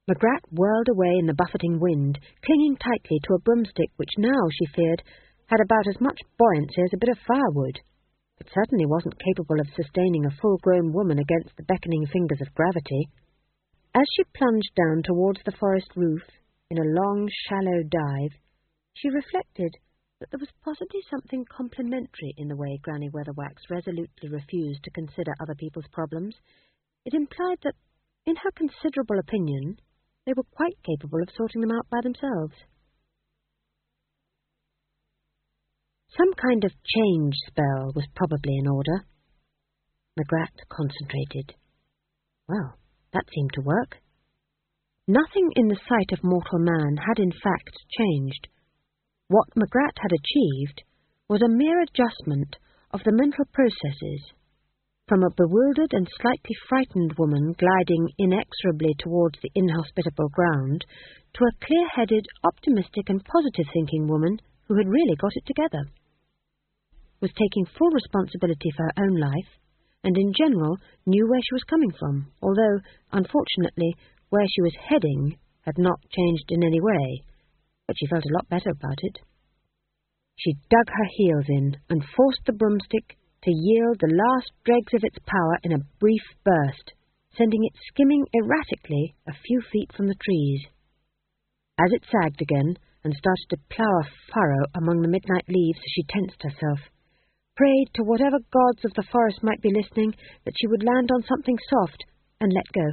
Magrat whirled away in the buffeting wind, clinging tightly to a broomstick which now, she feared, had about as much buoyancy as a bit of firewood. It certainly wasn't capable of sustaining a full-grown woman against the beckoning fingers of gravity. As she plunged down towards the forest roof, in a long, shallow dive, she reflected that there was possibly something complimentary in the way Granny Weatherwax resolutely refused to consider other people's problems. It implied that, in her considerable opinion, they were quite capable of sorting them out by themselves. Some kind of change spell was probably in order. Magrat concentrated. Well, that seemed to work. Nothing in the sight of mortal man had in fact changed. What Magrat had achieved was a mere adjustment of the mental processes, from a bewildered and slightly frightened woman gliding inexorably towards the inhospitable ground to a clear-headed, optimistic and positive-thinking woman who had really got it together, was taking full responsibility for her own life, and in general knew where she was coming from, although, unfortunately, where she was heading had not changed in any way, but she felt a lot better about it. She dug her heels in and forced the broomstick to yield the last dregs of its power in a brief burst, sending it skimming erratically a few feet from the trees. As it sagged again and started to plough a furrow among the midnight leaves as she tensed herself, prayed to whatever gods of the forest might be listening that she would land on something soft and let go.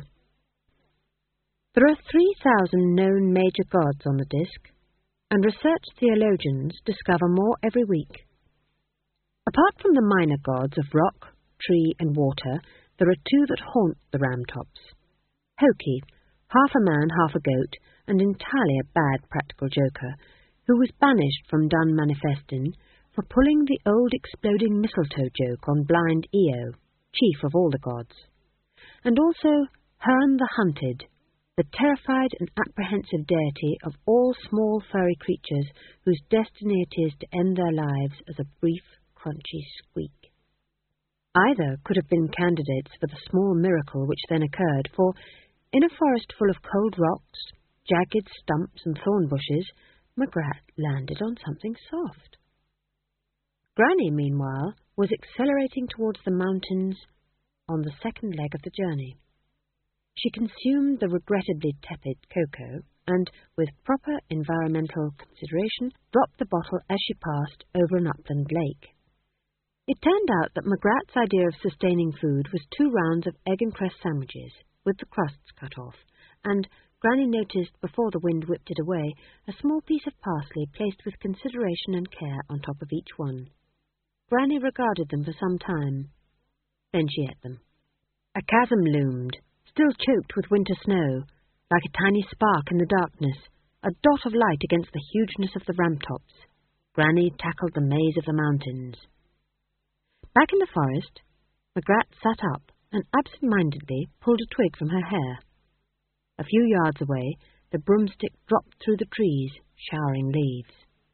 There are 3,000 known major gods on the disk, and researched theologians discover more every week. Apart from the minor gods of rock, tree, and water, there are two that haunt the Ramtops. Hoki, half a man, half a goat, and entirely a bad practical joker, who was banished from Dun Manifestin for pulling the old exploding mistletoe joke on blind Io, chief of all the gods. And also Herne the Hunted, the terrified and apprehensive deity of all small furry creatures whose destiny it is to end their lives as a brief, crunchy squeak. Either could have been candidates for the small miracle which then occurred, for, in a forest full of cold rocks, jagged stumps and thorn bushes, Magrat landed on something soft. Granny, meanwhile, was accelerating towards the mountains on the second leg of the journey. She consumed the regrettably tepid cocoa and, with proper environmental consideration, dropped the bottle as she passed over an upland lake. It turned out that Magrat's idea of sustaining food was 2 rounds of egg and cress sandwiches, with the crusts cut off, and Granny noticed before the wind whipped it away a small piece of parsley placed with consideration and care on top of each one. Granny regarded them for some time. Then she ate them. A chasm loomed, still choked with winter snow, like a tiny spark in the darkness, a dot of light against the hugeness of the Ramtops. Granny tackled the maze of the mountains. Back in the forest, Magrat sat up and absent-mindedly pulled a twig from her hair. A few yards away, the broomstick dropped through the trees, showering leaves.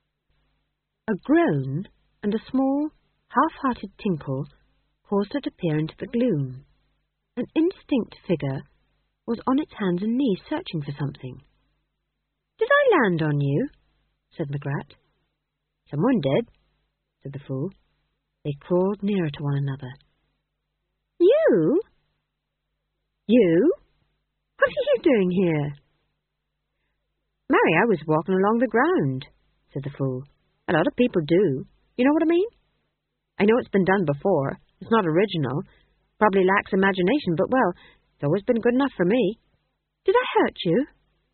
A groan and a small, half-hearted tinkle caused her to peer into the gloom. An indistinct figure was on its hands and knees searching for something. "Did I land on you?" said Magrat. "Someone did," said the fool. They crawled nearer to one another. "You? You? What are you doing here?" "Mary, I was walking along the ground," said the fool. "A lot of people do. You know what I mean? I know it's been done before. It's not original. Probably lacks imagination, but, well, it's always been good enough for me. Did I hurt you?"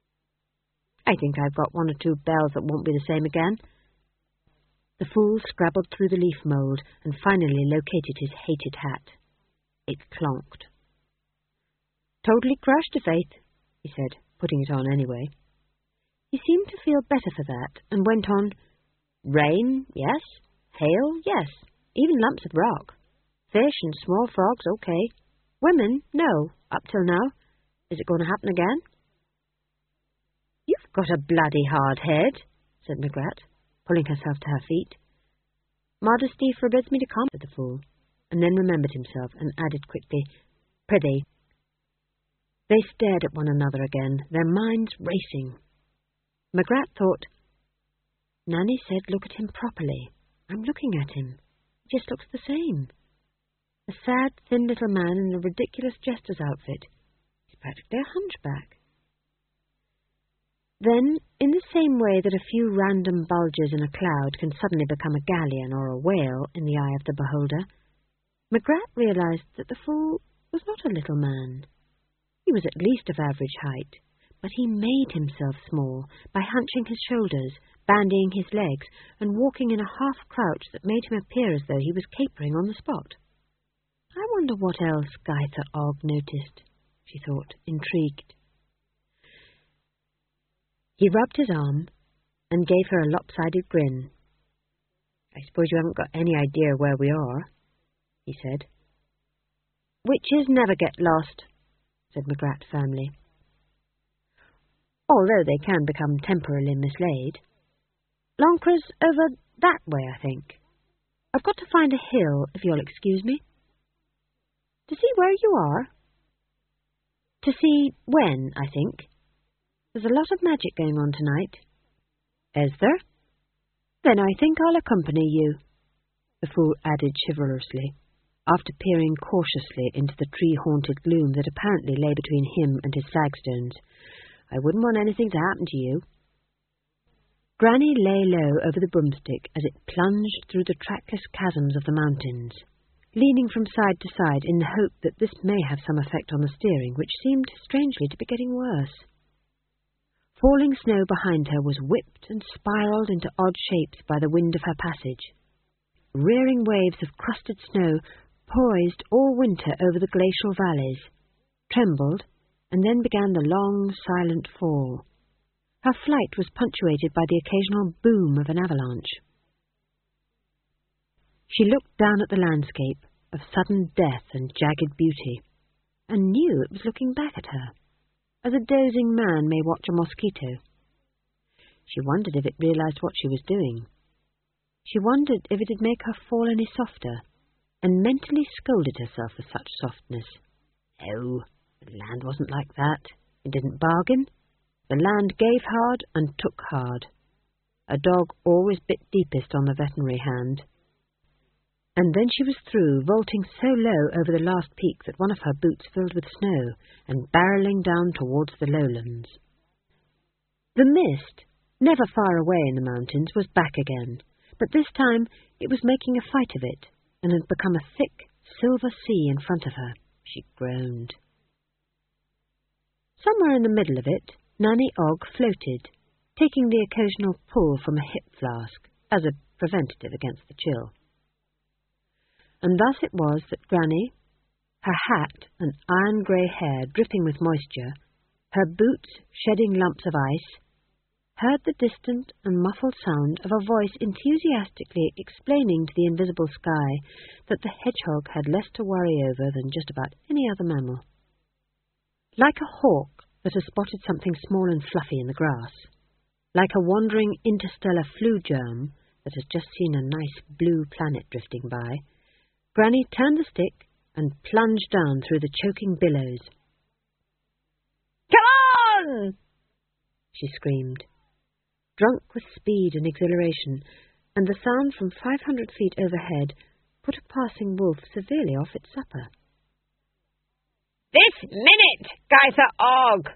"I think I've got 1 or 2 bells that won't be the same again." The fool scrabbled through the leaf mould and finally located his hated hat. It clonked. "Totally crushed, Faith," he said, putting it on anyway. He seemed to feel better for that, and went on, "Rain, yes. Hail, yes. Even lumps of rock. Fish and small frogs, okay. Women, no, up till now. Is it going to happen again?" "You've got a bloody hard head," said Magrat, pulling herself to her feet. "Modesty forbids me to comment," said the fool, and then remembered himself and added quickly, "Prithee." They stared at one another again, their minds racing. Magrat thought, Nanny said look at him properly. I'm looking at him. He just looks the same. A sad, thin little man in a ridiculous jester's outfit. He's practically a hunchback. Then, in the same way that a few random bulges in a cloud can suddenly become a galleon or a whale in the eye of the beholder, Magrat realized that the fool was not a little man. He was at least of average height, but he made himself small by hunching his shoulders, bandying his legs, and walking in a half-crouch that made him appear as though he was capering on the spot. I wonder what else Gaither Og noticed, she thought, intrigued. He rubbed his arm and gave her a lopsided grin. I suppose you haven't got any idea where we are, he said. Witches never get lost, said Magrat firmly. Although they can become temporarily mislaid. Loncra's over that way, I think. I've got to find a hill, if you'll excuse me. To see where you are? To see when, I think. There's a lot of magic going on tonight. Is there? Then I think I'll accompany you, the fool added chivalrously, after peering cautiously into the tree-haunted gloom that apparently lay between him and his flagstones. I wouldn't want anything to happen to you. Granny lay low over the broomstick as it plunged through the trackless chasms of the mountains, leaning from side to side in the hope that this may have some effect on the steering, which seemed strangely to be getting worse. Falling snow behind her was whipped and spiraled into odd shapes by the wind of her passage. Rearing waves of crusted snow poised all winter over the glacial valleys, trembled, and then began the long, silent fall. Her flight was punctuated by the occasional boom of an avalanche. She looked down at the landscape of sudden death and jagged beauty, and knew it was looking back at her, as a dozing man may watch a mosquito. She wondered if it realized what she was doing. She wondered if it'd make her fall any softer, and mentally scolded herself for such softness. Oh, the land wasn't like that. It didn't bargain. The land gave hard and took hard. A dog always bit deepest on the veterinary hand. And then she was through, vaulting so low over the last peak that one of her boots filled with snow and barrelling down towards the lowlands. The mist, never far away in the mountains, was back again, but this time it was making a fight of it, and had become a thick, silver sea in front of her. She groaned. Somewhere in the middle of it, Nanny Og floated, taking the occasional pull from a hip flask, as a preventative against the chill. And thus it was that Granny, her hat and iron-grey hair dripping with moisture, her boots shedding lumps of ice, heard the distant and muffled sound of a voice enthusiastically explaining to the invisible sky that the hedgehog had less to worry over than just about any other mammal. Like a hawk that has spotted something small and fluffy in the grass, like a wandering interstellar flue germ that has just seen a nice blue planet drifting by, Granny turned the stick and plunged down through the choking billows. "Come on!" she screamed, drunk with speed and exhilaration, and the sound from 500 feet overhead put a passing wolf severely off its supper. "This minute, Gaither Og!"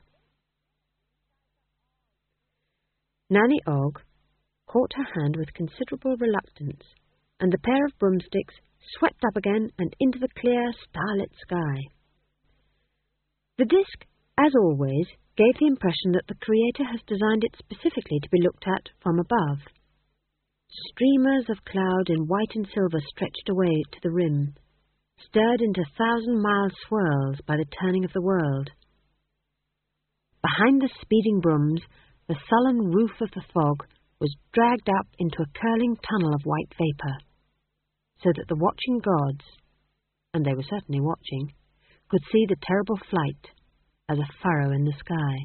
Nanny Og caught her hand with considerable reluctance, and the pair of broomsticks swept up again and into the clear, starlit sky. The disk, as always, gave the impression that the Creator has designed it specifically to be looked at from above. Streamers of cloud in white and silver stretched away to the rim, stirred into 1,000-mile swirls by the turning of the world. Behind the speeding brooms, the sullen roof of the fog was dragged up into a curling tunnel of white vapour, so that the watching gods, and they were certainly watching, could see the terrible flight as a furrow in the sky.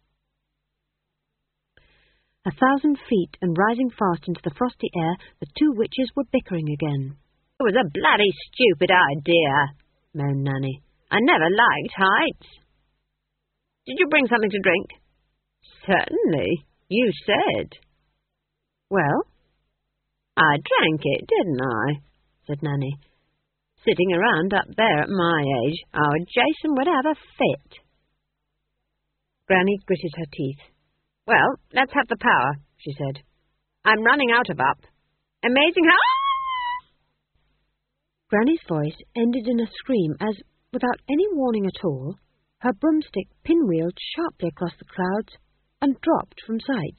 1,000 feet and rising fast into the frosty air, the two witches were bickering again. "It was a bloody stupid idea," moaned Nanny. "I never liked heights." Did you bring something to drink?" "Certainly. You said." "Well?" "I drank it, didn't I?" said Nanny. "Sitting around up there at my age, our Jason would have a fit." Granny gritted her teeth. "Well, let's have the power," she said. "I'm running out of up. Amazing how—" Granny's voice ended in a scream as, without any warning at all, her broomstick pinwheeled sharply across the clouds and dropped from sight.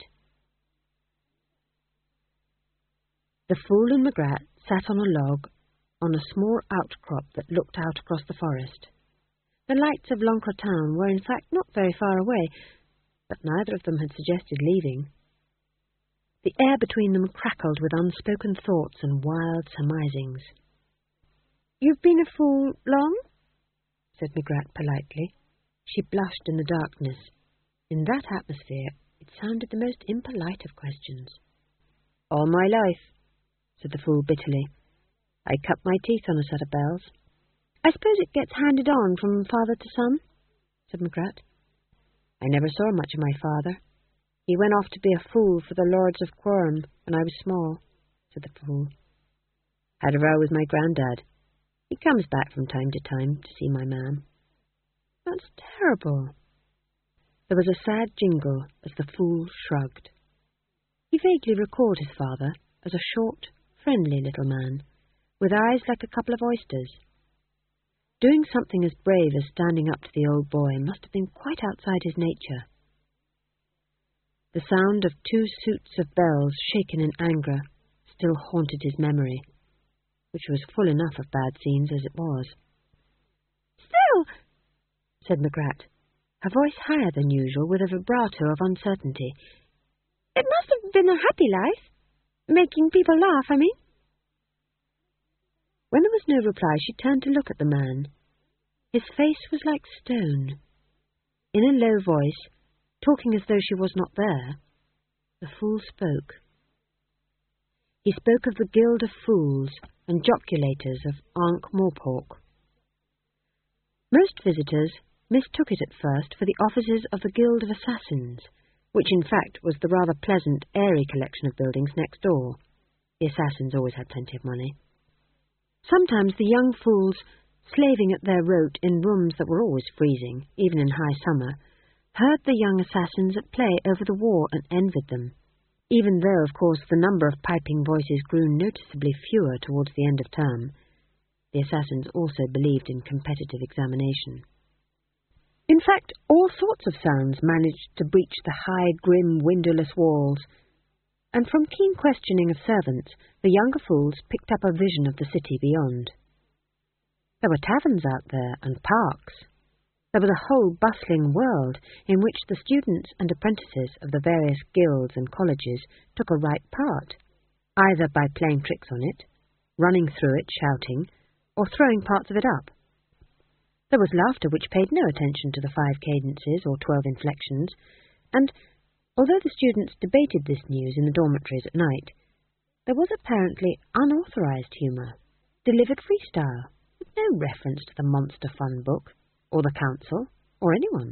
The Fool and Magrat sat on a log on a small outcrop that looked out across the forest. The lights of L'Ancre town were in fact not very far away, but neither of them had suggested leaving. The air between them crackled with unspoken thoughts and wild surmisings. "You've been a fool long?" said Magrat politely. She blushed in the darkness. In that atmosphere it sounded the most impolite of questions. "All my life," said the Fool bitterly. "I cut my teeth on a set of bells." "I suppose it gets handed on from father to son?" said Magrat. "I never saw much of my father. He went off to be a fool for the Lords of Quorum when I was small," said the Fool. "Had a row with my granddad. He comes back from time to time to see my mam." "That's terrible." There was a sad jingle as the Fool shrugged. He vaguely recalled his father as a short, friendly little man, with eyes like a couple of oysters. Doing something as brave as standing up to the old boy must have been quite outside his nature. The sound of 2 suits of bells shaken in anger still haunted his memory, which was full enough of bad scenes as it was. "Still," said Magrat, her voice higher than usual with a vibrato of uncertainty, "it must have been a happy life. Making people laugh, I mean." When there was no reply, she turned to look at the man. His face was like stone. In a low voice, talking as though she was not there, the Fool spoke. He spoke of the Guild of Fools and Joculators of Ankh-Morpork. Most visitors mistook it at first for the offices of the Guild of Assassins, which in fact was the rather pleasant, airy collection of buildings next door. The assassins always had plenty of money. Sometimes the young fools, slaving at their rote in rooms that were always freezing, even in high summer, heard the young assassins at play over the war and envied them, even though, of course, the number of piping voices grew noticeably fewer towards the end of term. The assassins also believed in competitive examination. In fact, all sorts of sounds managed to breach the high, grim, windowless walls, and from keen questioning of servants, the younger fools picked up a vision of the city beyond. There were taverns out there, and parks. There was a whole bustling world in which the students and apprentices of the various guilds and colleges took a right part, either by playing tricks on it, running through it shouting, or throwing parts of it up. There was laughter which paid no attention to the 5 cadences or 12 inflections, and although the students debated this news in the dormitories at night, there was apparently unauthorized humour, delivered freestyle, with no reference to the Monster Fun book, or the council, or anyone.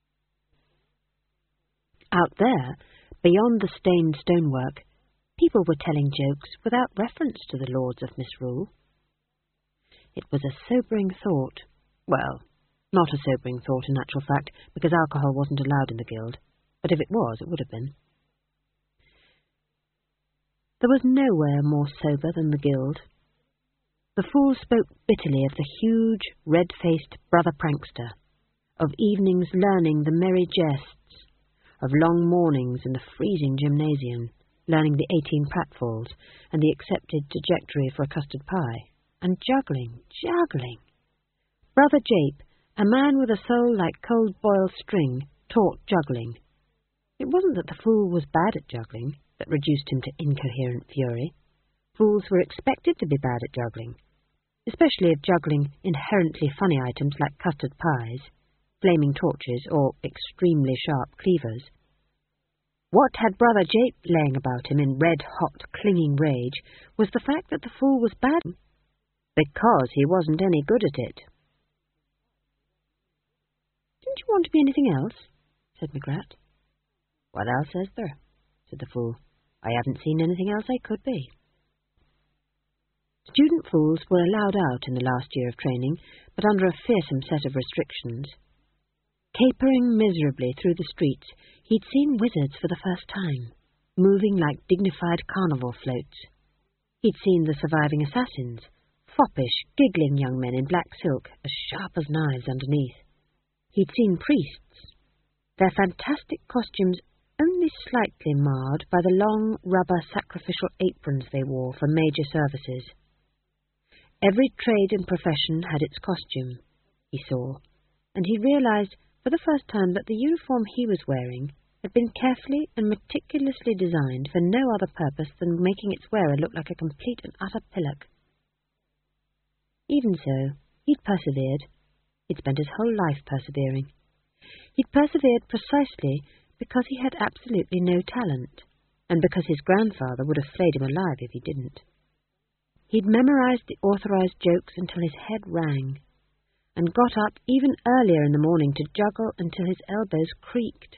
Out there, beyond the stained stonework, people were telling jokes without reference to the Lords of Misrule. It was a sobering thought. Well, not a sobering thought in actual fact, because alcohol wasn't allowed in the guild, but if it was, it would have been. There was nowhere more sober than the guild. The Fool spoke bitterly of the huge, red-faced brother prankster, of evenings learning the merry jests, of long mornings in the freezing gymnasium, learning the 18 pratfalls and the accepted trajectory for a custard pie, and juggling. Brother Jape, a man with a soul like cold-boiled string, taught juggling. It wasn't that the Fool was bad at juggling that reduced him to incoherent fury. Fools were expected to be bad at juggling, especially if juggling inherently funny items like custard pies, flaming torches, or extremely sharp cleavers. What had Brother Jape laying about him in red-hot, clinging rage was the fact that the Fool was bad because he wasn't any good at it. "Didn't Don't you want to be anything else? Said Magrat. What else is there? Said the fool. I haven't seen anything else I could be. Student fools were allowed out in the last year of training, but under a fearsome set of restrictions. Capering miserably through the streets, he'd seen wizards for the first time, moving like dignified carnival floats. He'd seen the surviving assassins, foppish, giggling young men in black silk, as sharp as knives underneath. He'd seen priests, their fantastic costumes only slightly marred by the long rubber sacrificial aprons they wore for major services. Every trade and profession had its costume, he saw, and he realized for the first time that the uniform he was wearing had been carefully and meticulously designed for no other purpose than making its wearer look like a complete and utter pillock. Even so, he'd persevered. He'd spent his whole life persevering. He'd persevered precisely because he had absolutely no talent, and because his grandfather would have flayed him alive if he didn't. He'd memorized the authorized jokes until his head rang, and got up even earlier in the morning to juggle until his elbows creaked.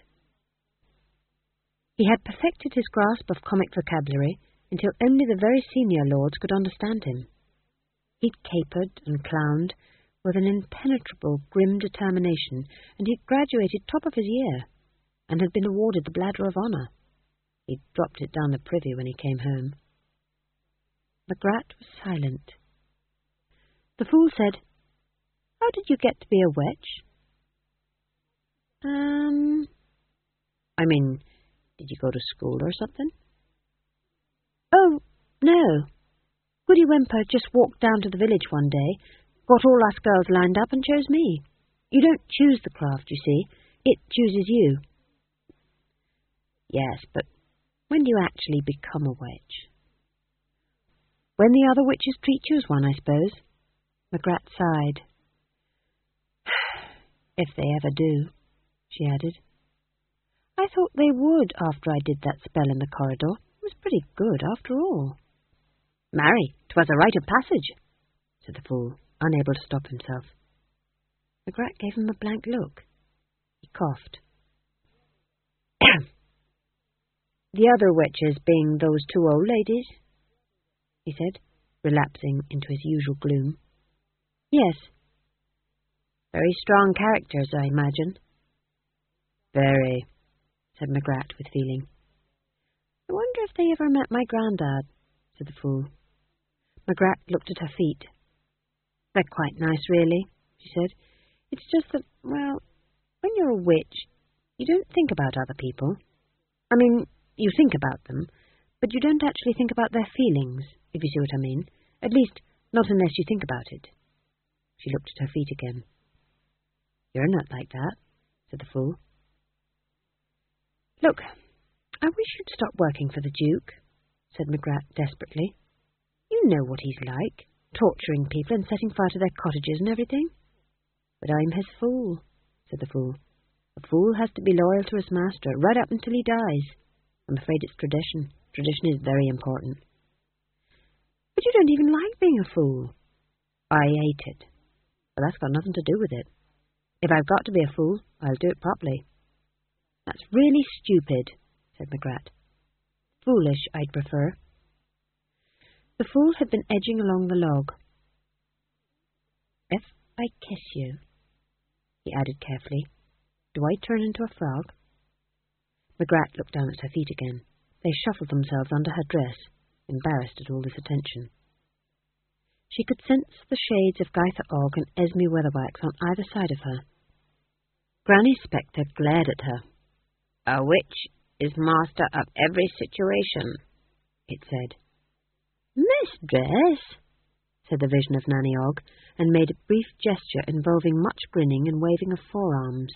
He had perfected his grasp of comic vocabulary until only the very senior lords could understand him. He'd capered and clowned with an impenetrable, grim determination, and he'd graduated top of his year, and had been awarded the Bladder of Honour. He'd dropped it down the privy when he came home. Magrat was silent. The fool said, How did you get to be a witch? I mean, did you go to school or something? Oh, no. Goody Whimper just walked down to the village one day, got all us girls lined up and chose me. You don't choose the craft, you see. It chooses you. Yes, but when do you actually become a witch? When the other witches treat you as one, I suppose. Magrat sighed. If they ever do, she added. I thought they would after I did that spell in the corridor. It was pretty good, after all. Marry, 'twas a rite of passage, said the fool, unable to stop himself. Magrat gave him a blank look. He coughed. The other witches being those two old ladies, he said, relapsing into his usual gloom. Yes. Very strong characters, I imagine. Very, said Magrat with feeling. I wonder if they ever met my grandad, said the fool. Magrat looked at her feet. They're quite nice, really, she said. It's just that, well, when you're a witch, you don't think about other people. I mean, you think about them, but you don't actually think about their feelings, if you see what I mean. At least, not unless you think about it. She looked at her feet again. You're not like that, said the fool. Look, I wish you'd stop working for the Duke, said Magrat desperately. You know what he's like, torturing people and setting fire to their cottages and everything. But I'm his fool, said the fool. A fool has to be loyal to his master right up until he dies. I'm afraid it's tradition. Tradition is very important. But you don't even like being a fool. I hate it. But that's got nothing to do with it. If I've got to be a fool, I'll do it properly. That's really stupid, said Magrat. Foolish, I'd prefer. The fool had been edging along the log. If I kiss you, he added carefully, do I turn into a frog? Magrat looked down at her feet again. They shuffled themselves under her dress, embarrassed at all this attention. She could sense the shades of Gaither Og and Esme Weatherwax on either side of her. Granny Spectre glared at her. A witch is master of every situation, it said. Mistress, said the vision of Nanny Og, and made a brief gesture involving much grinning and waving of forearms.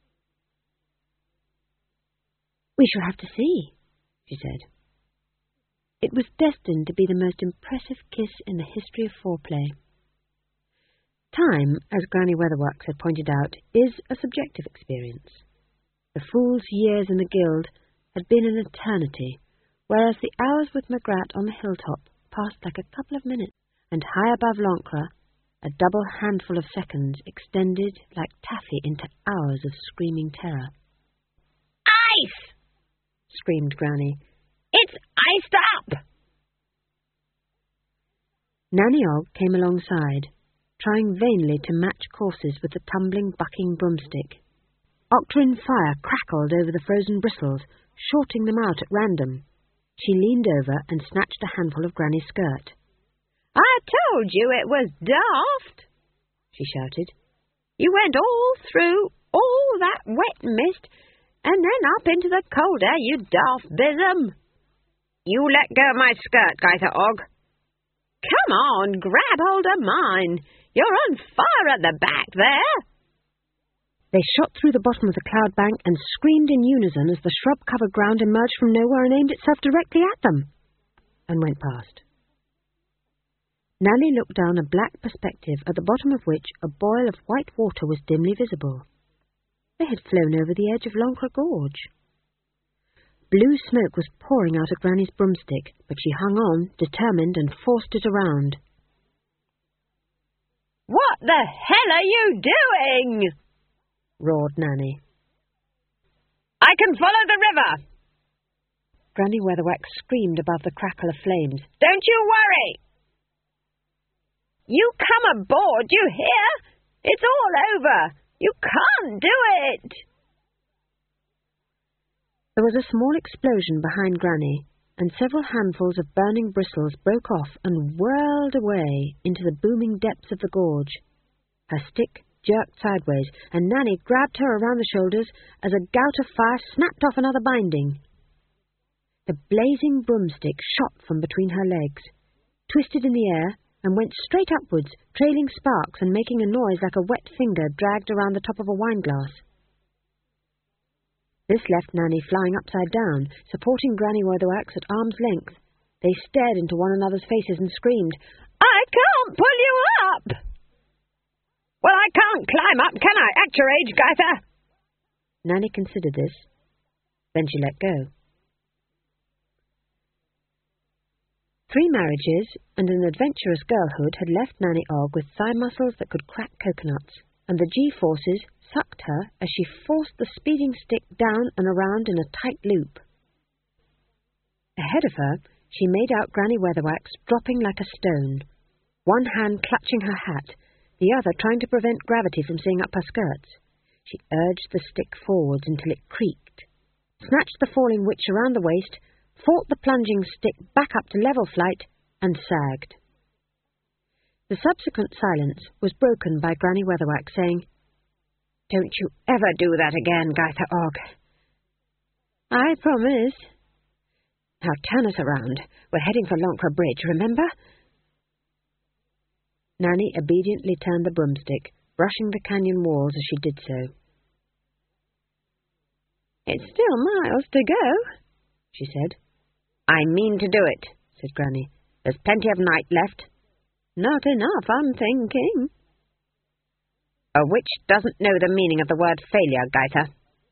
We shall have to see, she said. It was destined to be the most impressive kiss in the history of foreplay. Time, as Granny Weatherwax had pointed out, is a subjective experience. The fool's years in the guild had been an eternity, whereas the hours with Magrat on the hilltop passed like a couple of minutes, and high above Lancre, A double handful of seconds extended like taffy into hours of screaming terror. Ice! Screamed Granny. It's iced up! Nanny Og came alongside, trying vainly to match courses with the tumbling, bucking broomstick. Octarine fire crackled over the frozen bristles, shorting them out at random. She leaned over and snatched a handful of Granny's skirt. I told you it was daft, she shouted. You went all through all that wet mist and then up into the cold air, you daft bism. You let go of my skirt, Gaither Og. Come on, grab hold of mine. You're on fire at the back there. They shot through the bottom of the cloud bank and screamed in unison as the shrub-covered ground emerged from nowhere and aimed itself directly at them, and went past. Nanny looked down a black perspective at the bottom of which a boil of white water was dimly visible. They had flown over the edge of Loncre Gorge. Blue smoke was pouring out of Granny's broomstick, but she hung on, determined, and forced it around. What the hell are you doing? Roared Nanny. I can follow the river. Granny Weatherwax screamed above the crackle of flames. Don't you worry. You come aboard, you hear? It's all over. You can't do it. There was a small explosion behind Granny, and several handfuls of burning bristles broke off and whirled away into the booming depths of the gorge. Her stick jerked sideways, and Nanny grabbed her around the shoulders as a gout of fire snapped off another binding. The blazing broomstick shot from between her legs, twisted in the air, and went straight upwards, trailing sparks and making a noise like a wet finger dragged around the top of a wineglass. This left Nanny flying upside down, supporting Granny Weatherwax at arm's length. They stared into one another's faces and screamed, I can't pull you up! Well, I can't climb up, can I, at your age, Gaither? Nanny considered this. Then she let go. 3 marriages and an adventurous girlhood had left Nanny Og with thigh muscles that could crack coconuts, and the G-forces sucked her as she forced the speeding stick down and around in a tight loop. Ahead of her, she made out Granny Weatherwax dropping like a stone, one hand clutching her hat, the other trying to prevent gravity from seeing up her skirts. She urged the stick forwards until it creaked, snatched the falling witch around the waist, fought the plunging stick back up to level flight, and sagged. The subsequent silence was broken by Granny Weatherwax saying, Don't you ever do that again, Gaither Og. I promise. Now turn us around. We're heading for Loncre Bridge, remember? Nanny obediently turned the broomstick, brushing the canyon walls as she did so. It's still miles to go, she said. I mean to do it, said Granny. There's plenty of night left. Not enough, I'm thinking. A witch doesn't know the meaning of the word failure, Gaither.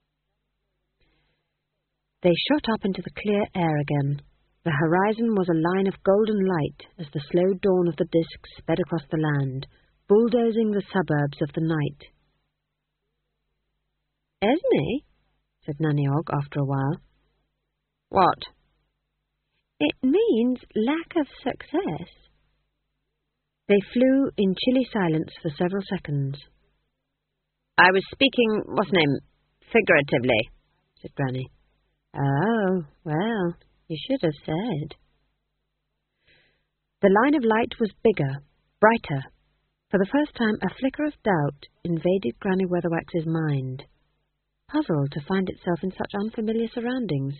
They shot up into the clear air again. The horizon was a line of golden light as the slow dawn of the disk sped across the land, bulldozing the suburbs of the night. Esme, said Nanny Og after a while. What? It means lack of success. They flew in chilly silence for several seconds. I was speaking, what's name, figuratively, said Granny. Oh, well, you should have said. The line of light was bigger, brighter. For the first time, a flicker of doubt invaded Granny Weatherwax's mind, puzzled to find itself in such unfamiliar surroundings.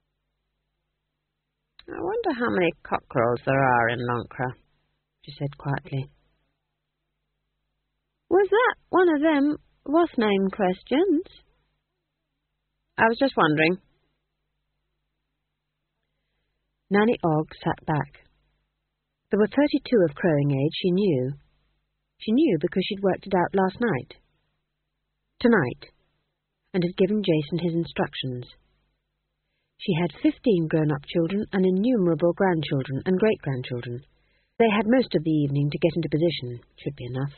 I wonder how many cockerels there are in Loncre, she said quietly. Was that one of them what's-name questions? I was just wondering. Nanny Og sat back. There were 32 of crowing age, she knew. She knew because she'd worked it out last night. Tonight. And had given Jason his instructions. She had 15 grown-up children and innumerable grandchildren and great-grandchildren. They had most of the evening to get into position. Should be enough.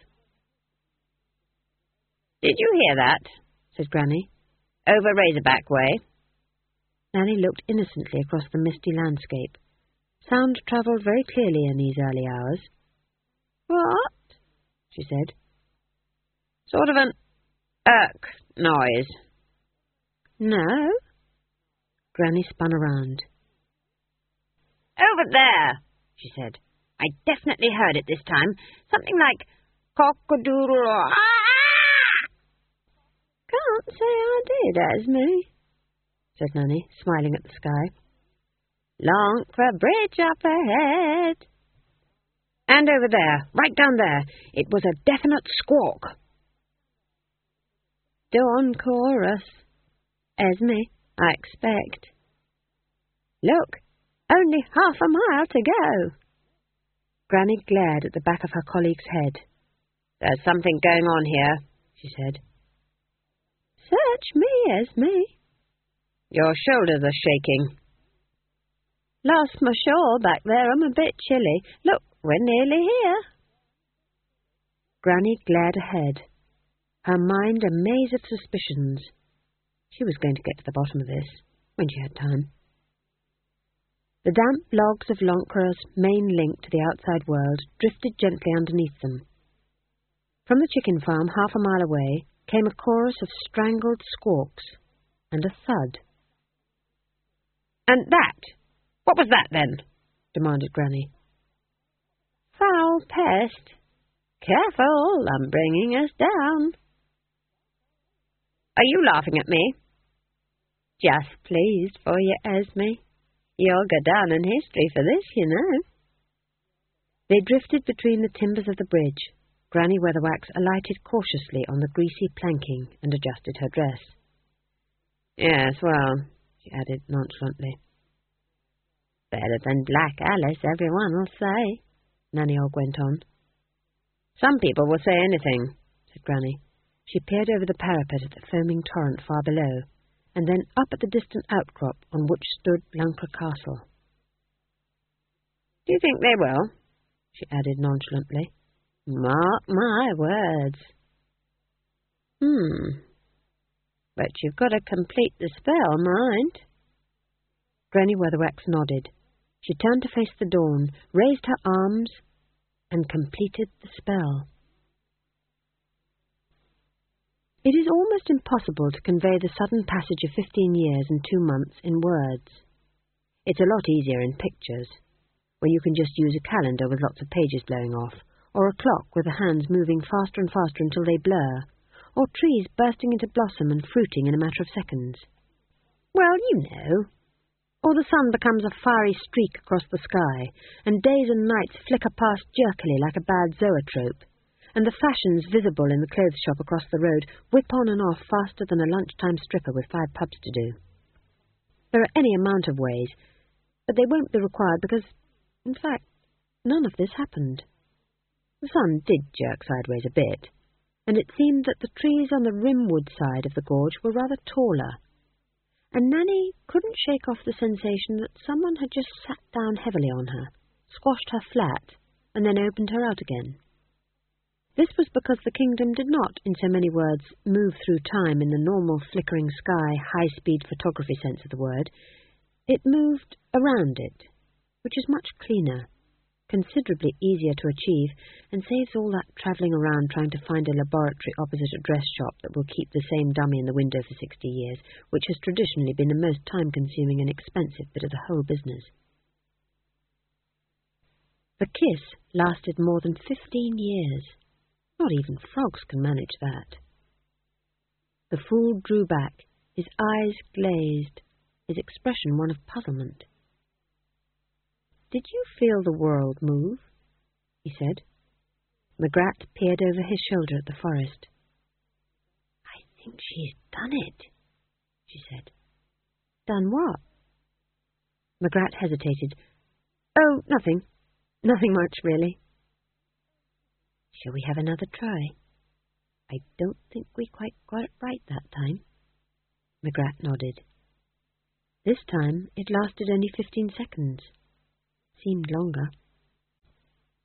"Did you hear that?" said Granny. "Over Razorback way." Nanny looked innocently across the misty landscape. Sound travelled very clearly in these early hours. "What?" she said. "Sort of an noise." "No." Granny spun around. "Over there," she said. "I definitely heard it this time. Something like cock-a-doodle or ah!" "Can't say I did, Esme," said Nanny, smiling at the sky. "Lonkford Bridge up ahead." "And over there, right down there, it was a definite squawk." "Dawn chorus. Esme, I expect. Look, only half a mile to go." Granny glared at the back of her colleague's head. "There's something going on here," she said. "Search me, Esme." "Your shoulders are shaking." "Lost my shawl back there. I'm a bit chilly. Look, we're nearly here." Granny glared ahead, her mind a maze of suspicions. She was going to get to the bottom of this, when she had time. The damp logs of Lonkera's main link to the outside world drifted gently underneath them. From the chicken farm half a mile away came a chorus of strangled squawks and a thud. "And that? What was that, then?" demanded Granny. "Foul pest. Careful, I'm bringing us down." "Are you laughing at me?" "Just pleased for you, Esme. You'll go down in history for this, you know." They drifted between the timbers of the bridge. Granny Weatherwax alighted cautiously on the greasy planking and adjusted her dress. "Yes, well," she added nonchalantly. "Better than Black Alice, everyone will say," Nanny Ogg went on. "Some people will say anything," said Granny. She peered over the parapet at the foaming torrent far below, and then up at the distant outcrop on which stood Lancre Castle. "Do you think they will?" she added nonchalantly. "Mark my words." But you've got to complete the spell, mind." Granny Weatherwax nodded. She turned to face the dawn, raised her arms, and completed the spell. It is almost impossible to convey the sudden passage of 15 years and 2 months in words. It's a lot easier in pictures, where you can just use a calendar with lots of pages blowing off, or a clock with the hands moving faster and faster until they blur, or trees bursting into blossom and fruiting in a matter of seconds. Well, you know. Or the sun becomes a fiery streak across the sky, and days and nights flicker past jerkily like a bad zoetrope, and the fashions visible in the clothes shop across the road whip on and off faster than a lunchtime stripper with 5 pubs to do. There are any amount of ways, but they won't be required because, in fact, none of this happened. The sun did jerk sideways a bit, and it seemed that the trees on the rimwood side of the gorge were rather taller, and Nanny couldn't shake off the sensation that someone had just sat down heavily on her, squashed her flat, and then opened her out again. This was because the kingdom did not, in so many words, move through time in the normal flickering sky, high-speed photography sense of the word. It moved around it, which is much cleaner, considerably easier to achieve, and saves all that travelling around trying to find a laboratory opposite a dress shop that will keep the same dummy in the window for 60 years, which has traditionally been the most time-consuming and expensive bit of the whole business. The kiss lasted more than 15 years. Not even frogs can manage that. The fool drew back, his eyes glazed, his expression one of puzzlement. "Did you feel the world move?" he said. Magrat peered over his shoulder at the forest. "I think she's done it," she said. "Done what?" Magrat hesitated. "Oh, nothing. Nothing much, really." "Shall we have another try?" "I don't think we quite got it right that time." Magrat nodded. This time it lasted only 15 seconds. Seemed longer.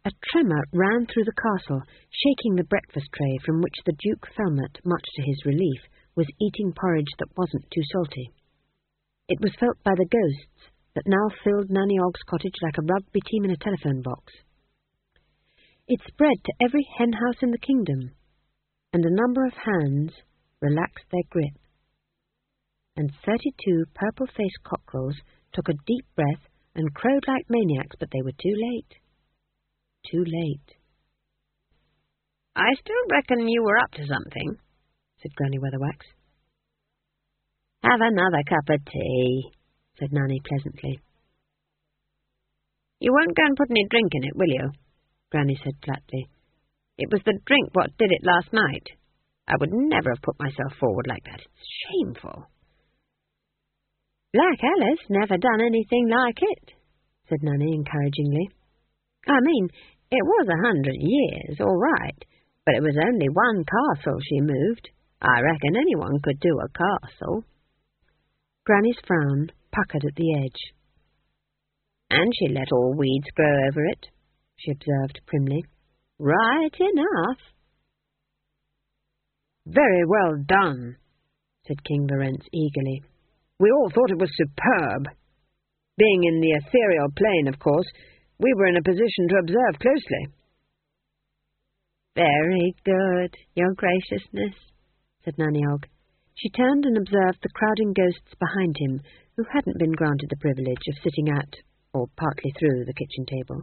A tremor ran through the castle, shaking the breakfast tray from which the Duke Thelmet, much to his relief, was eating porridge that wasn't too salty. It was felt by the ghosts that now filled Nanny Ogg's cottage like a rugby team in a telephone box. It spread to every hen-house in the kingdom, and a number of hands relaxed their grip. And 32 purple-faced cockerels took a deep breath and crowed like maniacs, but they were too late. Too late. "I still reckon you were up to something," said Granny Weatherwax. "Have another cup of tea," said Nanny pleasantly. "You won't go and put any drink in it, will you?" Granny said flatly. "It was the drink what did it last night. I would never have put myself forward like that. It's shameful." "Black Alice never done anything like it," said Nanny encouragingly. "I mean, it was 100 years, all right, but it was only one castle she moved. I reckon anyone could do a castle." Granny's frown puckered at the edge. "And she let all weeds grow over it," she observed primly. "Right enough." "Very well done," said King Lorenz eagerly. "We all thought it was superb. Being in the ethereal plane, of course, we were in a position to observe closely." "Very good, Your Graciousness," said Nanny Ogg. She turned and observed the crowding ghosts behind him, who hadn't been granted the privilege of sitting at, or partly through, the kitchen table.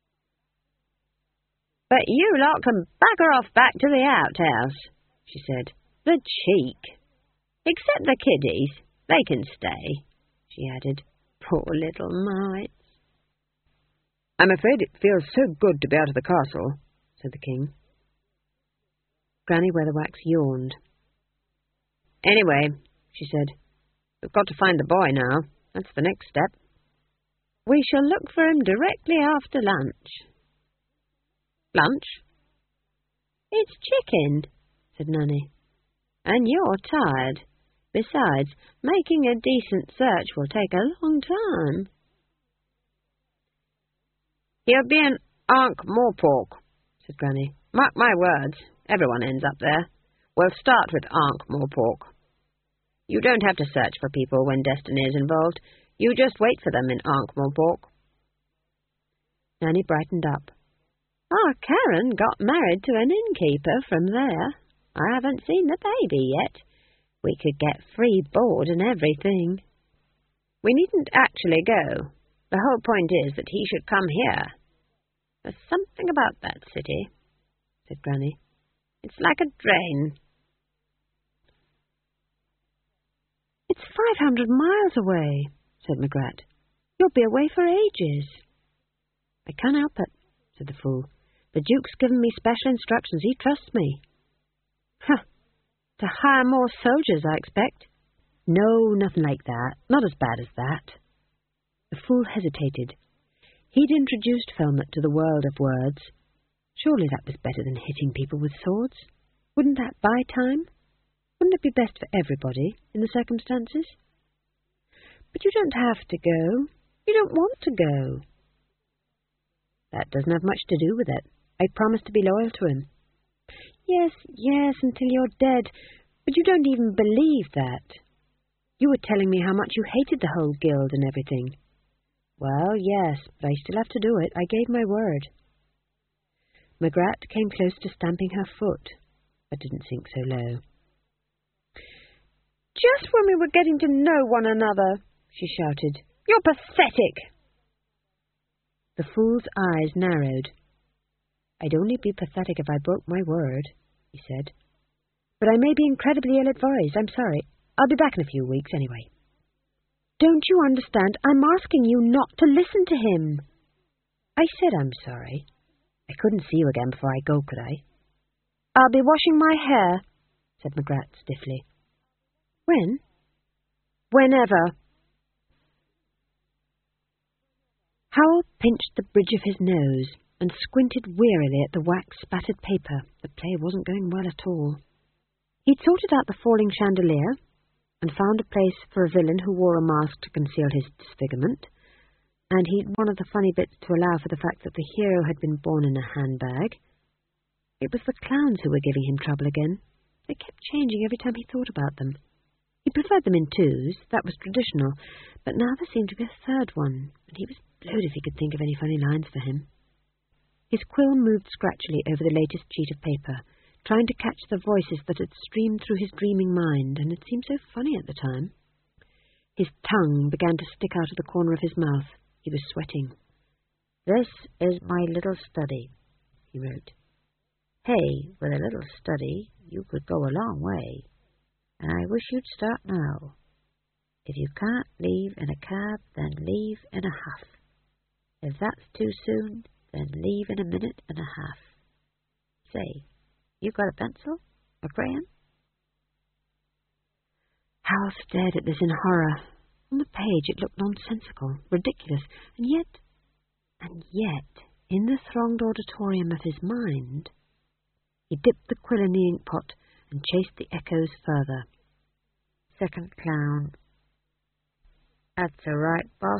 "But you lot can bugger off back to the outhouse," she said. "The cheek! Except the kiddies. They can stay," she added. "Poor little mites." "I'm afraid it feels so good to be out of the castle," said the king. Granny Weatherwax yawned. "Anyway," she said, "we've got to find the boy now. That's the next step." "We shall look for him directly after lunch." "Lunch?" "It's chicken," said Nanny. "And you're tired. Besides, making a decent search will take a long time." "He'll be in Ankh-Morpork," said Granny. "Mark my words, everyone ends up there. We'll start with Ankh-Morpork. You don't have to search for people when destiny is involved. You just wait for them in Ankh-Morpork." Nanny brightened up. "Our Karen got married to an innkeeper from there. I haven't seen the baby yet. We could get free board and everything." "We needn't actually go. The whole point is that he should come here. There's something about that city," said Granny. "It's like a drain." "It's 500 miles away," said Magrat. "You'll be away for ages." "I can't help it," said the fool. "The Duke's given me special instructions. He trusts me." "Huh! To hire more soldiers, I expect." "No, nothing like that. Not as bad as that." The fool hesitated. He'd introduced Thelmet to the world of words. Surely that was better than hitting people with swords. Wouldn't that buy time? Wouldn't it be best for everybody in the circumstances? "But you don't have to go. You don't want to go." "That doesn't have much to do with it. I promised to be loyal to him." Yes, until you're dead. But you don't even believe that. You were telling me how much you hated the whole guild and everything. Well, yes, but I still have to do it. I gave my word. Magrat came close to stamping her foot, but didn't sink so low. "Just when we were getting to know one another," she shouted. "You're pathetic." The fool's eyes narrowed. "I'd only be pathetic if I broke my word," he said. "But I may be incredibly ill-advised. I'm sorry. I'll be back in a few weeks anyway." "Don't you understand? I'm asking you not to listen to him." "I said I'm sorry. I couldn't see you again before I go, could I?" "I'll be washing my hair," said Magrat stiffly. "When?" "Whenever." Howell pinched the bridge of his nose and squinted wearily at the wax-spattered paper. The play wasn't going well at all. He'd sorted out the falling chandelier and found a place for a villain who wore a mask to conceal his disfigurement, and he'd one of the funny bits to allow for the fact that the hero had been born in a handbag. It was the clowns who were giving him trouble again. They kept changing every time he thought about them. He preferred them in twos, that was traditional, but now there seemed to be a third one, and he was blowed if he could think of any funny lines for him. His quill moved scratchily over the latest sheet of paper, trying to catch the voices that had streamed through his dreaming mind, and had seemed so funny at the time. His tongue began to stick out of the corner of his mouth. He was sweating. "This is my little study," he wrote. "Hey, with a little study, you could go a long way. And I wish you'd start now. If you can't leave in a cab, then leave in a half. If that's too soon, then leave in a minute and a half. Say, you got a pencil? A crayon?" Howell stared at this in horror. On the page it looked nonsensical, ridiculous, and yet, in the thronged auditorium of his mind, he dipped the quill in the inkpot and chased the echoes further. "Second clown. That's all right, boss.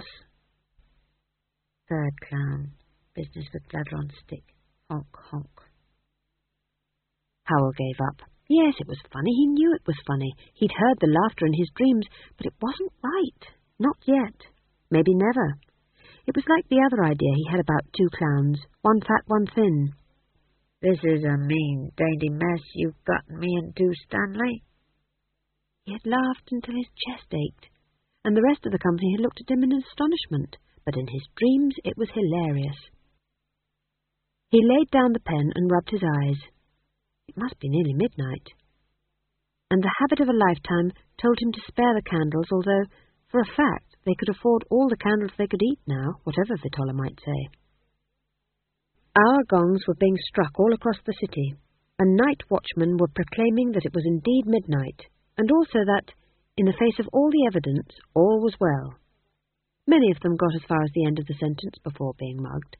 Third clown. Business with ladder on stick. Honk, honk." Howell gave up. Yes, it was funny. He knew it was funny. He'd heard the laughter in his dreams, but it wasn't right. Not yet. Maybe never. It was like the other idea he had about two clowns, one fat, one thin. "This is a mean, dainty mess you've gotten me into, Stanley." He had laughed until his chest ached, and the rest of the company had looked at him in astonishment, but in his dreams it was hilarious. He laid down the pen and rubbed his eyes. It must be nearly midnight. And the habit of a lifetime told him to spare the candles, although, for a fact, they could afford all the candles they could eat now, whatever Vitola might say. Hour gongs were being struck all across the city, and night watchmen were proclaiming that it was indeed midnight, and also that, in the face of all the evidence, all was well. Many of them got as far as the end of the sentence before being mugged.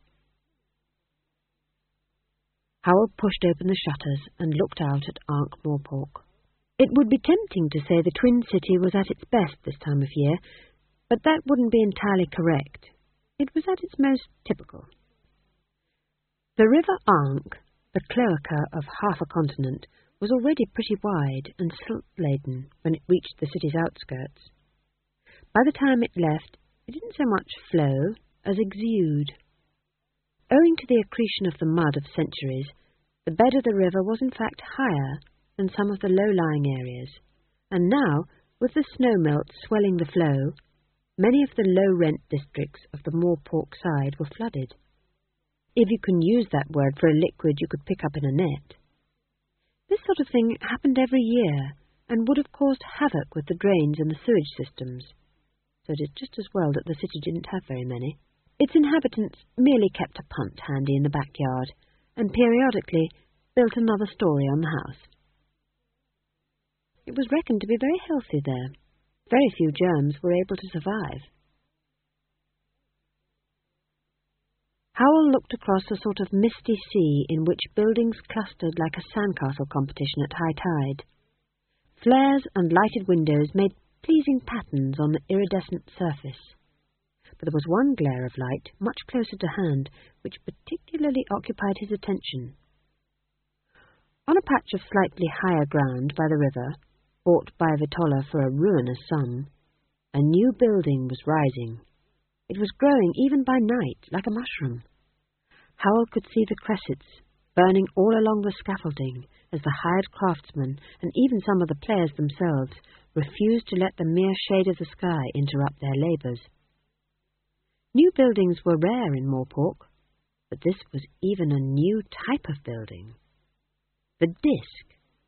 Howell pushed open the shutters and looked out at Ankh-Morpork. It would be tempting to say the Twin City was at its best this time of year, but that wouldn't be entirely correct. It was at its most typical. The River Ankh, the cloaca of half a continent, was already pretty wide and silt-laden when it reached the city's outskirts. By the time it left, it didn't so much flow as exude. Owing to the accretion of the mud of centuries, the bed of the river was in fact higher than some of the low-lying areas, and now, with the snowmelt swelling the flow, many of the low-rent districts of the Morpork side were flooded. If you can use that word for a liquid you could pick up in a net. This sort of thing happened every year, and would have caused havoc with the drains and the sewage systems, so it is just as well that the city didn't have very many. Its inhabitants merely kept a punt handy in the backyard, and periodically built another story on the house. It was reckoned to be very healthy there. Very few germs were able to survive. Howell looked across a sort of misty sea in which buildings clustered like a sandcastle competition at high tide. Flares and lighted windows made pleasing patterns on the iridescent surface. But there was one glare of light, much closer to hand, which particularly occupied his attention. On a patch of slightly higher ground by the river, bought by Vitola for a ruinous sum, a new building was rising. It was growing even by night, like a mushroom. Howell could see the cressets burning all along the scaffolding as the hired craftsmen, and even some of the players themselves, refused to let the mere shade of the sky interrupt their labours. New buildings were rare in Morpork, but this was even a new type of building. The Disc.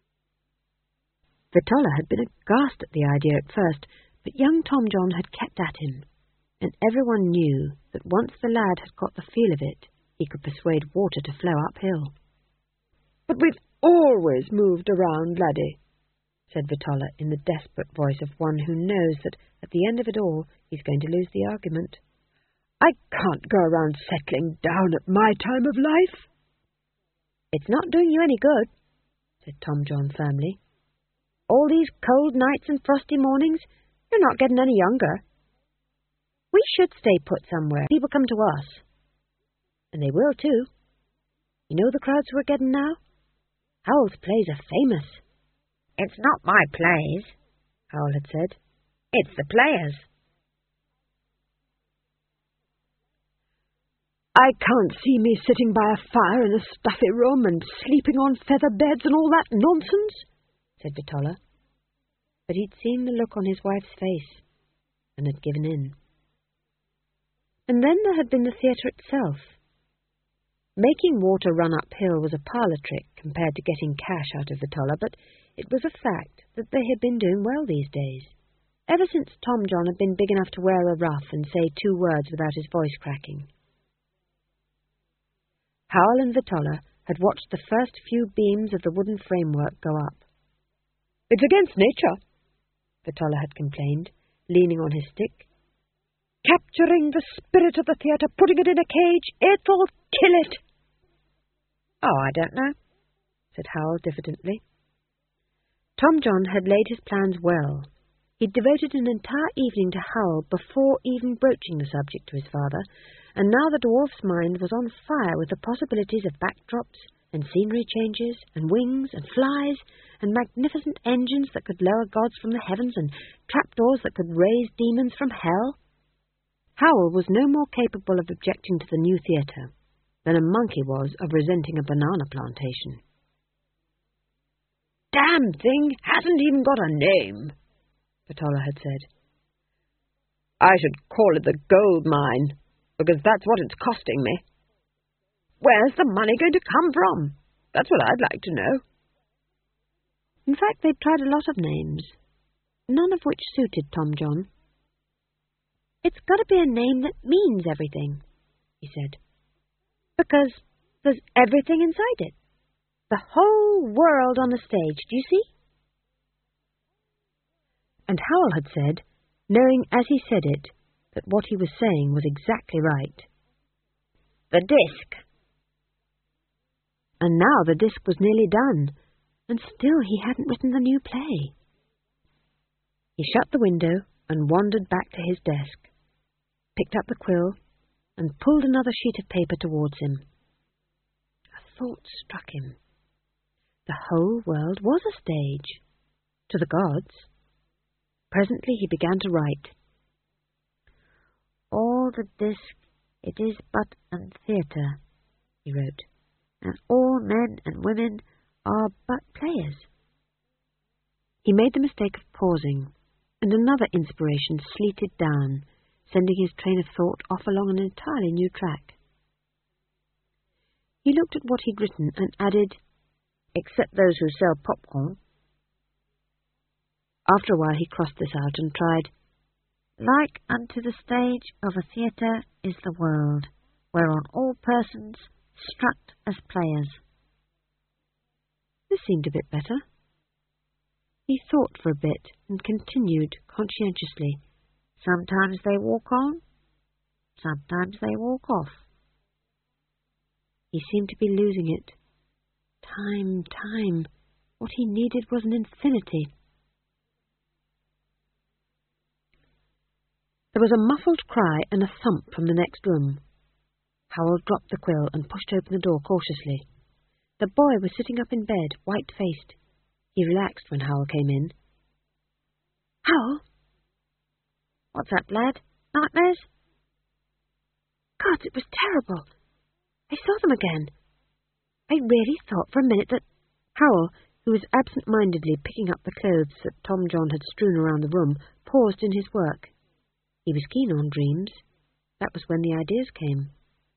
Vitola had been aghast at the idea at first, but young Tom John had kept at him, and everyone knew that once the lad had got the feel of it, he could persuade water to flow uphill. "But we've always moved around, laddie," said Vitola in the desperate voice of one who knows that at the end of it all he's going to lose the argument. "I can't go around settling down at my time of life." "It's not doing you any good," said Tom John firmly. "All these cold nights and frosty mornings, you're not getting any younger." We should stay put somewhere. People come to us. And they will, too. You know the crowds we're getting now? Howell's plays are famous. It's not my plays, Howell had said. It's the players. I can't see me sitting by a fire in a stuffy room and sleeping on feather beds and all that nonsense, said Vitola. But he'd seen the look on his wife's face and had given in. And then there had been the theatre itself. Making water run uphill was a parlour trick compared to getting cash out of Vitola, but it was a fact that they had been doing well these days, ever since Tom John had been big enough to wear a ruff and say 2 words without his voice cracking. Howell and Vitola had watched the first few beams of the wooden framework go up. "It's against nature," Vitola had complained, leaning on his stick. "Capturing the spirit of the theatre, putting it in a cage, it'll kill it." "Oh, I don't know," said Howell diffidently. Tom John had laid his plans well. He'd devoted an entire evening to Howell before even broaching the subject to his father, and now the dwarf's mind was on fire with the possibilities of backdrops and scenery changes and wings and flies and magnificent engines that could lower gods from the heavens and trapdoors that could raise demons from hell. Howell was no more capable of objecting to the new theatre than a monkey was of resenting a banana plantation. "Damn thing hasn't even got a name," Vitola had said. "I should call it the gold mine, because that's what it's costing me. Where's the money going to come from? That's what I'd like to know." In fact, they'd tried a lot of names, none of which suited Tom John. "It's got to be a name that means everything," he said, "because there's everything inside it. The whole world on the stage, do you see?" And Howell had said, knowing as he said it, that what he was saying was exactly right. "The disc." And now the disc was nearly done, and still he hadn't written the new play. He shut the window and wandered back to his desk, picked up the quill, and pulled another sheet of paper towards him. A thought struck him. The whole world was a stage, to the gods. Presently he began to write. "All the disc, it is but an theatre," he wrote, "and all men and women are but players." He made the mistake of pausing, and another inspiration sleeted down, sending his train of thought off along an entirely new track. He looked at what he'd written and added, "except those who sell popcorn." After a while he crossed this out and tried, "Like unto the stage of a theatre is the world, whereon all persons strut as players." This seemed a bit better. He thought for a bit and continued conscientiously, "Sometimes they walk on, sometimes they walk off." He seemed to be losing it. Time. What he needed was an infinity. There was a muffled cry and a thump from the next room. Howell dropped the quill and pushed open the door cautiously. The boy was sitting up in bed, white-faced. He relaxed when Howell came in. "Howell?" "What's up, lad? Nightmares?" "God, it was terrible. I saw them again. I really thought for a minute that—" Howell, who was absent-mindedly picking up the clothes that Tom John had strewn around the room, paused in his work. He was keen on dreams. That was when the ideas came.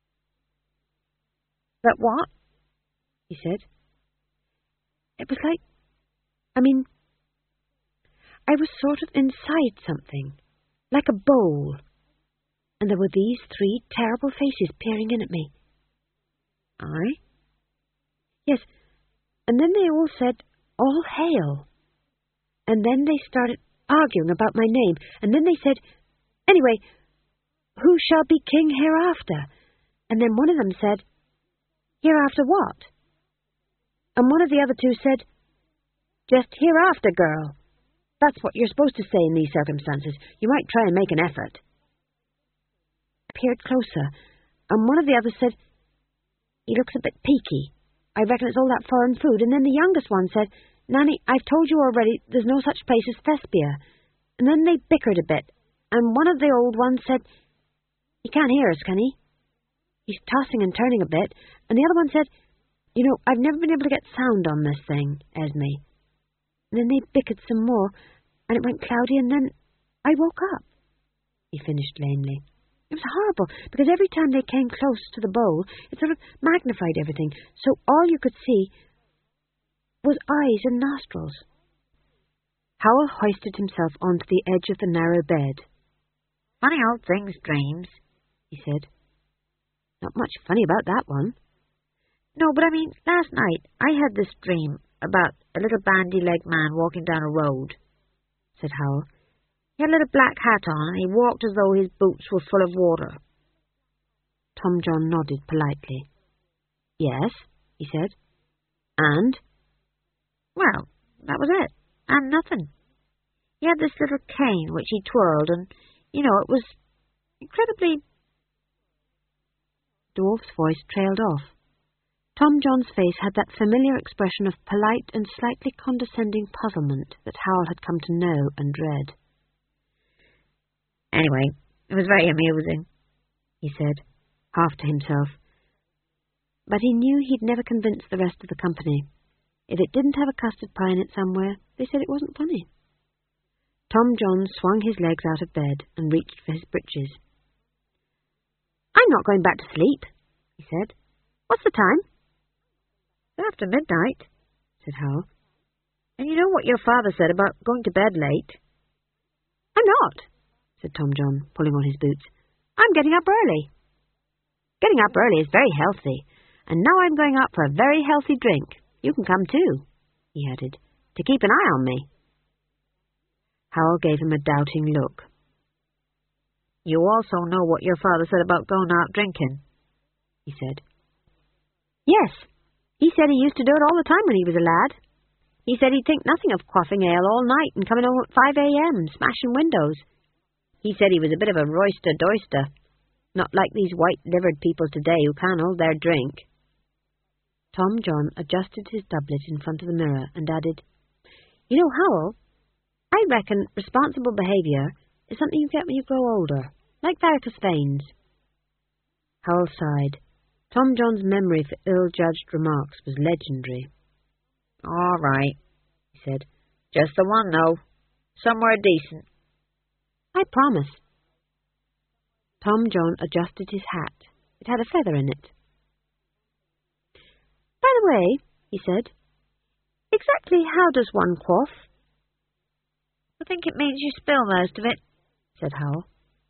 "But what?" he said. "It was like... I was sort of inside something, like a bowl, and there were these 3 terrible faces peering in at me." "Aye?" "Yes, and then they all said, 'All hail.' And then they started arguing about my name, and then they said, 'Anyway, who shall be king hereafter?' And then one of them said, 'Hereafter what?' And one of the other 2 said, 'Just hereafter, girl. That's what you're supposed to say in these circumstances. You might try and make an effort.' peered closer, and one of the others said, "He looks a bit peaky. I reckon it's all that foreign food." And then the youngest one said, "Nanny, I've told you already there's no such place as Thespia." And then they bickered a bit, and one of the old ones said, "He can't hear us, can he? He's tossing and turning a bit." And the other one said, "You know, I've never been able to get sound on this thing, Esme." And then they bickered some more, and it went cloudy, and then I woke up, he finished lamely. It was horrible, because every time they came close to the bowl, it sort of magnified everything, so all you could see was eyes and nostrils. Howell hoisted himself onto the edge of the narrow bed. "Funny old things, dreams," he said. "Not much funny about that one." "No, but I mean, last night I had this dream about a little bandy-legged man walking down a road," said Howell. "He had a little black hat on, and he walked as though his boots were full of water." Tom John nodded politely. "Yes," he said. "And?" "Well, that was it, and nothing. He had this little cane which he twirled, and, you know, it was incredibly—" The dwarf's voice trailed off. Tom John's face had that familiar expression of polite and slightly condescending puzzlement that Howell had come to know and dread. "Anyway, it was very amusing," he said, half to himself. But he knew he'd never convince the rest of the company. If it didn't have a custard pie in it somewhere, they said it wasn't funny. Tom John swung his legs out of bed and reached for his breeches. "I'm not going back to sleep," he said. "What's the time?" "It's after midnight," said Howell. "And you know what your father said about going to bed late?" "I'm not," said Tom John, pulling on his boots. "I'm getting up early. Getting up early is very healthy, and now I'm going out for a very healthy drink. You can come too," he added, "to keep an eye on me." Howell gave him a doubting look. "You also know what your father said about going out drinking," he said. "Yes, he said he used to do it all the time when he was a lad. He said he'd think nothing of quaffing ale all night and coming home at 5 a.m., smashing windows. He said he was a bit of a roister-doister, not like these white-livered people today who can't hold their drink." Tom John adjusted his doublet in front of the mirror and added, "You know, Howell, I reckon responsible behaviour is something you get when you grow older, like varicose veins." Howell sighed. Tom John's memory for ill-judged remarks was legendary. "All right," he said. "Just the one, though. Somewhere decent." "I promise." Tom John adjusted his hat. It had a feather in it. "By the way," he said, "exactly how does one quaff?" "I think it means you spill most of it," said Howell.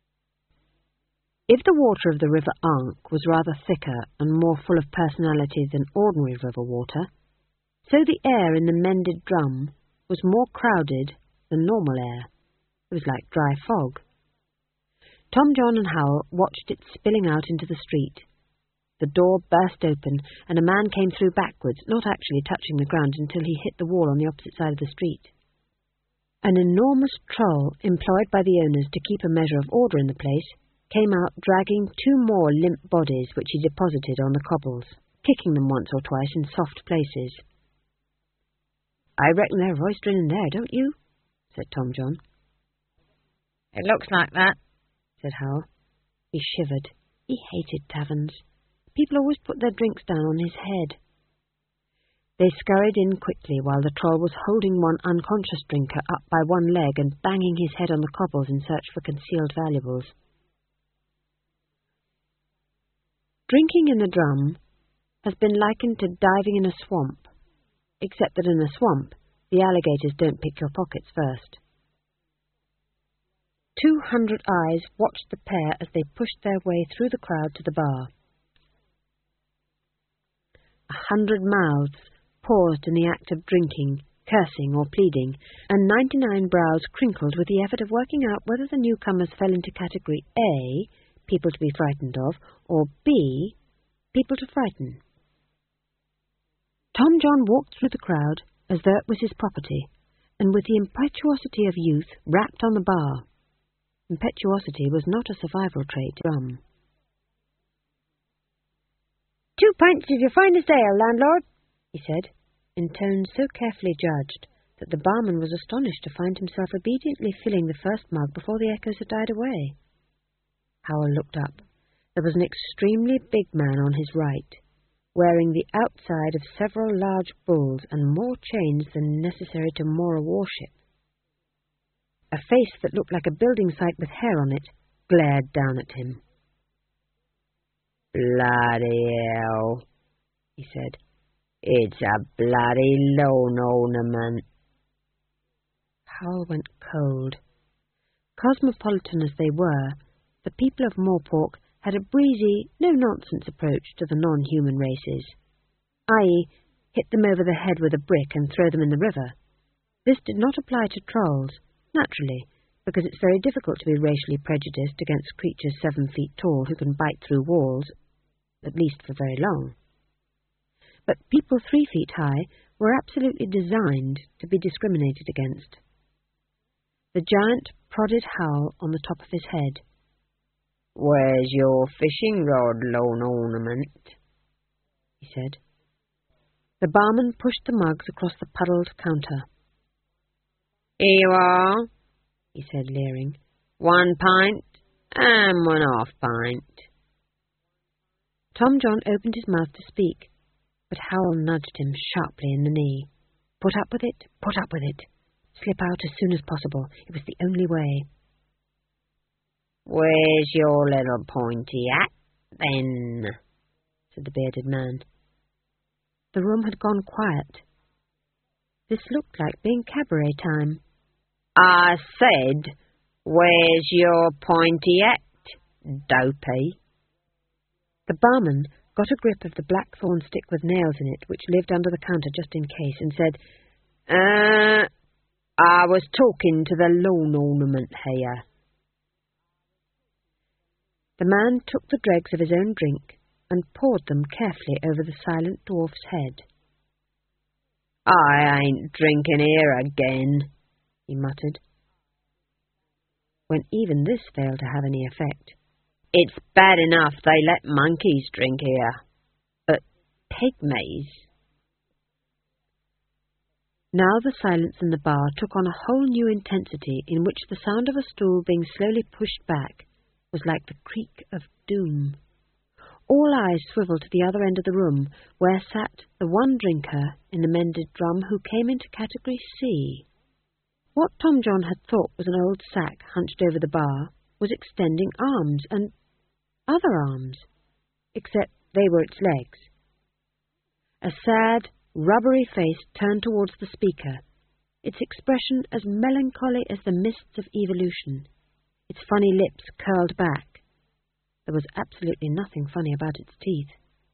If the water of the River Ankh was rather thicker and more full of personality than ordinary river water, so the air in the mended drum was more crowded than normal air. It was like dry fog. Tom John and Howell watched it spilling out into the street. The door burst open, and a man came through backwards, not actually touching the ground until he hit the wall on the opposite side of the street. An enormous troll, employed by the owners to keep a measure of order in the place, came out dragging 2 more limp bodies which he deposited on the cobbles, kicking them once or twice in soft places. "I reckon they're roistering in there, don't you?" said Tom John. "It looks like that," said Howell. He shivered. He hated taverns. People always put their drinks down on his head. They scurried in quickly while the troll was holding one unconscious drinker up by one leg and banging his head on the cobbles in search for concealed valuables. Drinking in the drum has been likened to diving in a swamp, except that in a swamp the alligators don't pick your pockets first. 200 eyes watched the pair as they pushed their way through the crowd to the bar. 100 mouths paused in the act of drinking, cursing or pleading, and 99 brows crinkled with the effort of working out whether the newcomers fell into category A, people to be frightened of, or B, people to frighten. Tom John walked through the crowd as though it was his property, and with the impetuosity of youth rapped on the bar. Impetuosity was not a survival trait. 2 pints of your finest ale, landlord, he said, in tones so carefully judged that the barman was astonished to find himself obediently filling the first mug before the echoes had died away. Howell looked up. There was an extremely big man on his right, wearing the outside of several large bulls and more chains than necessary to moor a warship. A face that looked like a building site with hair on it glared down at him. "Bloody hell," he said. "It's a bloody loan ornament." Howell went cold. Cosmopolitan as they were, the people of Morpork had a breezy, no-nonsense approach to the non-human races, i.e., hit them over the head with a brick and throw them in the river. This did not apply to trolls, naturally, because it's very difficult to be racially prejudiced against creatures 7 feet tall who can bite through walls, at least for very long. But people 3 feet high were absolutely designed to be discriminated against. The giant prodded Howell on the top of his head. "Where's your fishing rod, loan ornament?" he said. The barman pushed the mugs across the puddled counter. "Here you are," he said, leering. "1 pint and 1/2 pint." Tom John opened his mouth to speak, but Howell nudged him sharply in the knee. Put up with it, put up with it. Slip out as soon as possible. It was the only way. "Where's your little pointy hat, then?" said the bearded man. The room had gone quiet. This looked like being cabaret time. "I said, where's your pointy hat, dopey?" The barman got a grip of the blackthorn stick with nails in it, which lived under the counter just in case, and said, I was talking to the lawn ornament here." The man took the dregs of his own drink and poured them carefully over the silent dwarf's head. "I ain't drinking here again," he muttered. When even this failed to have any effect. "It's bad enough they let monkeys drink here, but pygmies." Now the silence in the bar took on a whole new intensity in which the sound of a stool being slowly pushed back was like the creak of doom. All eyes swiveled to the other end of the room, where sat the one drinker in the mended drum who came into Category C. What Tom John had thought was an old sack hunched over the bar was extending arms and other arms, except they were its legs. A sad, rubbery face turned towards the speaker, its expression as melancholy as the mists of evolution, its funny lips curled back. There was absolutely nothing funny about its teeth.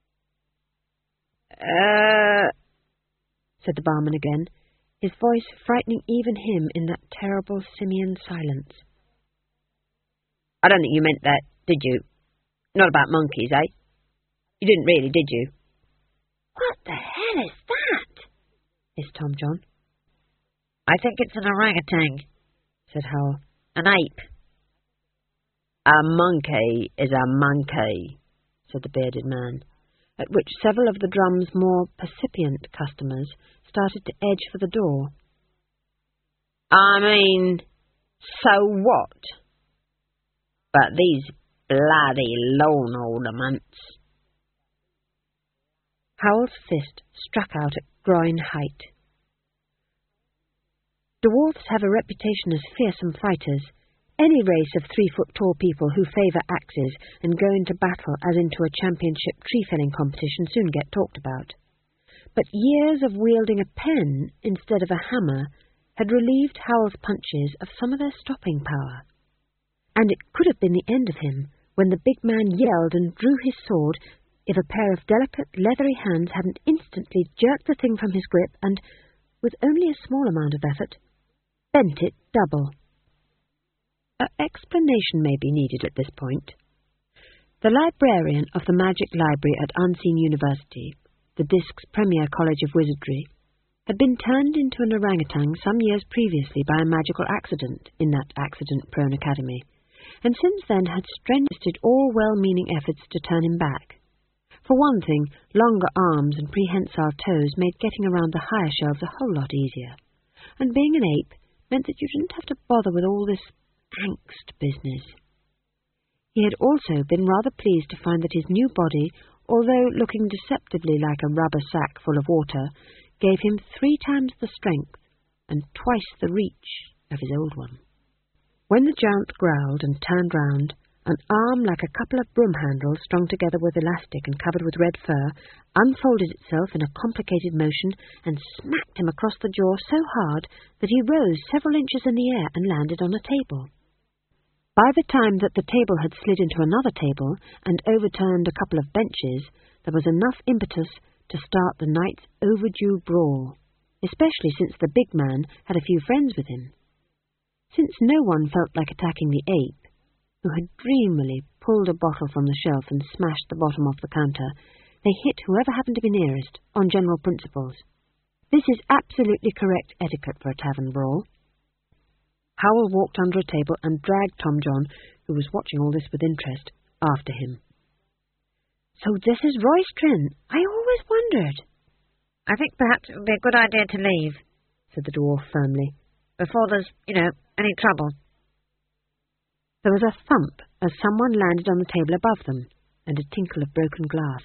Said the barman again, his voice frightening even him in that terrible simian silence. "I don't think you meant that, did you? Not about monkeys, eh? You didn't really, did you?" "What the hell is that?" hissed Tom John. "I think it's an orangutan," said Howell. "An ape." "A monkey is a monkey," said the bearded man, at which several of the drum's more percipient customers started to edge for the door. "I mean, so what? But these bloody lawn ornaments." Howell's fist struck out at groin height. Dwarfs have a reputation as fearsome fighters. Any race of 3-foot-tall people who favour axes and go into battle as into a championship tree-felling competition soon get talked about. But years of wielding a pen instead of a hammer had relieved Howell's punches of some of their stopping power. And it could have been the end of him when the big man yelled and drew his sword if a pair of delicate, leathery hands hadn't instantly jerked the thing from his grip and, with only a small amount of effort, bent it double. An explanation may be needed at this point. The librarian of the Magic Library at Unseen University, the Disk's premier college of wizardry, had been turned into an orangutan some years previously by a magical accident in that accident-prone academy, and since then had strenuously all well-meaning efforts to turn him back. For one thing, longer arms and prehensile toes made getting around the higher shelves a whole lot easier, and being an ape meant that you didn't have to bother with all this angst business. He had also been rather pleased to find that his new body, although looking deceptively like a rubber sack full of water, gave him 3 times the strength and twice the reach of his old one. When the giant growled and turned round, an arm like a couple of broom handles strung together with elastic and covered with red fur unfolded itself in a complicated motion and smacked him across the jaw so hard that he rose several inches in the air and landed on a table. By the time that the table had slid into another table and overturned a couple of benches, there was enough impetus to start the night's overdue brawl, especially since the big man had a few friends with him. Since no one felt like attacking the ape, who had dreamily pulled a bottle from the shelf and smashed the bottom off the counter, they hit whoever happened to be nearest, on general principles. This is absolutely correct etiquette for a tavern brawl. Howell walked under a table and dragged Tom John, who was watching all this with interest, after him. "So this is Roystrin. I always wondered." "I think perhaps it would be a good idea to leave," said the dwarf firmly, "before there's, any trouble." There was a thump as someone landed on the table above them, and a tinkle of broken glass.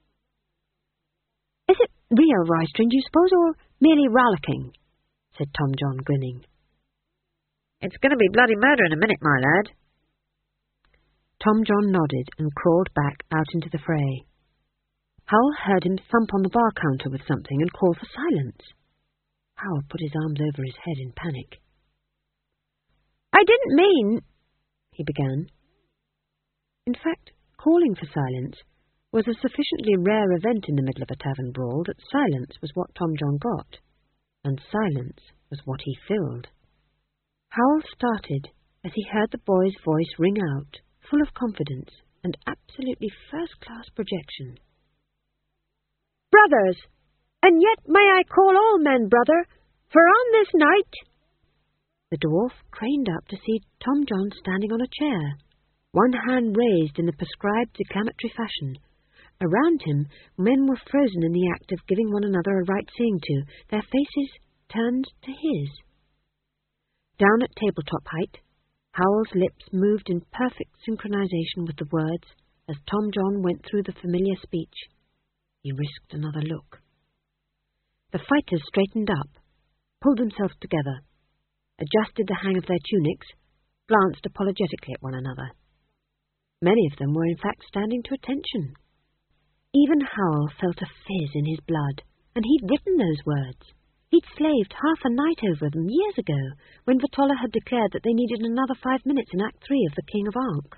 "Is it real, Roystrin, do you suppose, or merely rollicking?" said Tom John, grinning. "It's going to be bloody murder in a minute, my lad." Tom John nodded and crawled back out into the fray. Howell heard him thump on the bar counter with something and call for silence. Howell put his arms over his head in panic. "I didn't mean—" he began. In fact, calling for silence was a sufficiently rare event in the middle of a tavern brawl that silence was what Tom John got, and silence was what he filled. Howell started as he heard the boy's voice ring out, full of confidence and absolutely first-class projection. "Brothers, and yet may I call all men brother, for on this night—" The dwarf craned up to see Tom John standing on a chair, one hand raised in the prescribed declamatory fashion. Around him, men were frozen in the act of giving one another a right seeing to, their faces turned to his. Down at tabletop height, Howell's lips moved in perfect synchronization with the words as Tom John went through the familiar speech. He risked another look. The fighters straightened up, pulled themselves together, adjusted the hang of their tunics, glanced apologetically at one another. Many of them were in fact standing to attention. Even Howell felt a fizz in his blood, and he'd written those words. He'd slaved half a night over them years ago, when Vitola had declared that they needed another 5 minutes in Act 3 of The King of Ankh.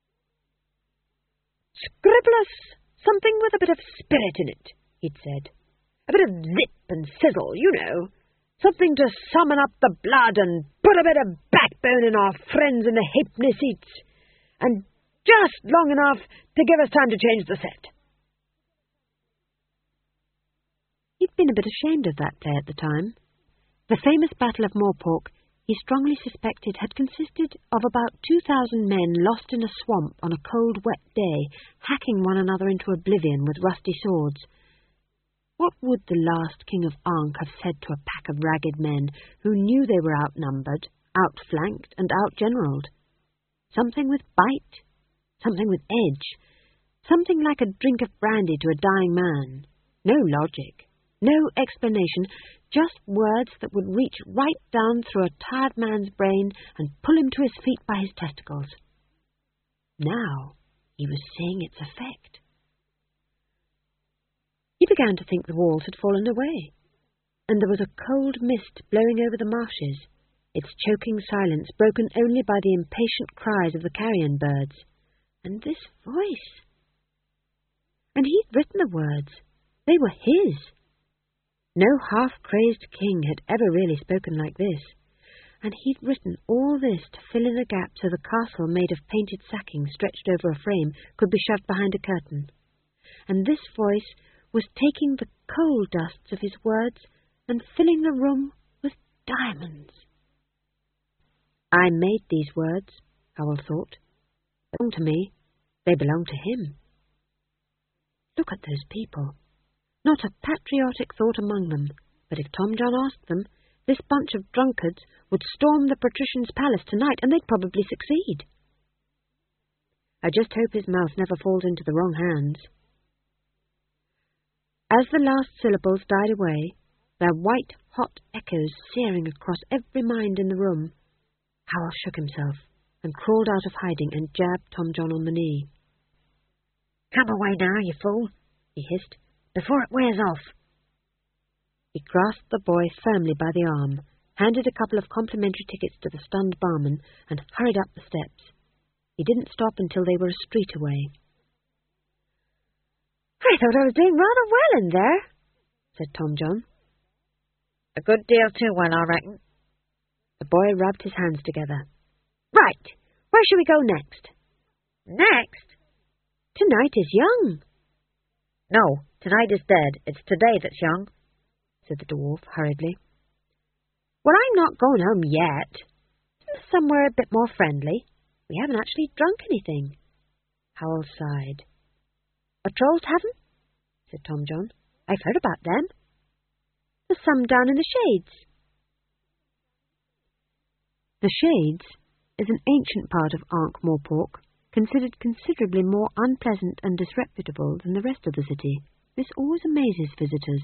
"Scribble us something with a bit of spirit in it," he'd said. "A bit of zip and sizzle, Something to summon up the blood and put a bit of backbone in our friends in the halfpenny seats. And just long enough to give us time to change the set." He'd been a bit ashamed of that play at the time. The famous Battle of Morpork, he strongly suspected, had consisted of about 2,000 men lost in a swamp on a cold, wet day, hacking one another into oblivion with rusty swords. What would the last King of Ankh have said to a pack of ragged men who knew they were outnumbered, outflanked, and outgeneraled? Something with bite, something with edge, something like a drink of brandy to a dying man. No logic. No explanation, just words that would reach right down through a tired man's brain and pull him to his feet by his testicles. Now he was seeing its effect. He began to think the walls had fallen away, and there was a cold mist blowing over the marshes, its choking silence broken only by the impatient cries of the carrion birds. And this voice! And he'd written the words. They were his. No half-crazed king had ever really spoken like this, and he'd written all this to fill in a gap so the castle made of painted sacking stretched over a frame could be shoved behind a curtain. And this voice was taking the coal dusts of his words and filling the room with diamonds. I made these words, Howell thought. They belong to me. They belong to him. Look at those people. Not a patriotic thought among them, but if Tom John asked them, this bunch of drunkards would storm the patrician's palace tonight, and they'd probably succeed. I just hope his mouth never falls into the wrong hands. As the last syllables died away, their white, hot echoes searing across every mind in the room, Howell shook himself and crawled out of hiding and jabbed Tom John on the knee. "Come away now, you fool," he hissed, "before it wears off." He grasped the boy firmly by the arm, handed a couple of complimentary tickets to the stunned barman, and hurried up the steps. He didn't stop until they were a street away. "I thought I was doing rather well in there," said Tom John. "A good deal too well, I reckon." The boy rubbed his hands together. "Right, where shall we go next?" "Next? Tonight is young." "No, tonight is dead. It's today that's young," said the dwarf hurriedly. "Well, I'm not going home yet." "Somewhere a bit more friendly. We haven't actually drunk anything." Howell sighed. "A Troll's Tavern?" said Tom John. "I've heard about them. There's some down in the Shades." The Shades is an ancient part of Ankh-Morpork, considered considerably more unpleasant and disreputable than the rest of the city. This always amazes visitors.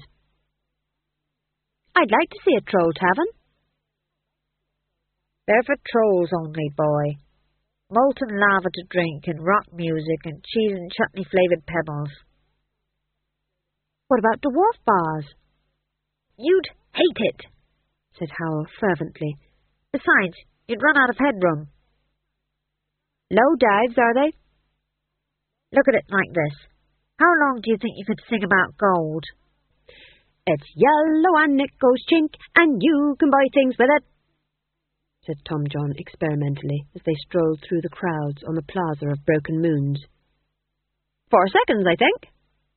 "I'd like to see a Troll Tavern." "They're for trolls only, boy. Molten lava to drink and rock music and cheese and chutney-flavoured pebbles." "What about dwarf bars?" "You'd hate it," said Howell fervently. "Besides, you'd run out of headroom." "Low dives, are they?" "Look at it like this. How long do you think you could sing about gold?" "It's yellow and it goes chink, and you can buy things with it," said Tom John experimentally as they strolled through the crowds on the plaza of Broken Moons. 4 seconds, I think."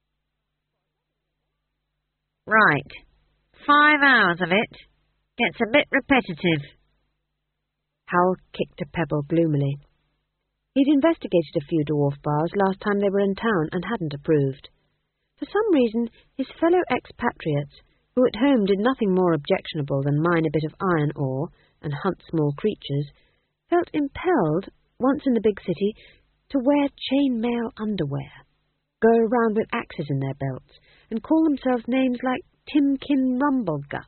"Right. 5 hours of it. Gets a bit repetitive." Howell kicked a pebble gloomily. He'd investigated a few dwarf bars last time they were in town and hadn't approved. For some reason, his fellow expatriates, who at home did nothing more objectionable than mine a bit of iron ore and hunt small creatures, felt impelled, once in the big city, to wear chain-mail underwear, go around with axes in their belts, and call themselves names like Timkin Rumbleguts.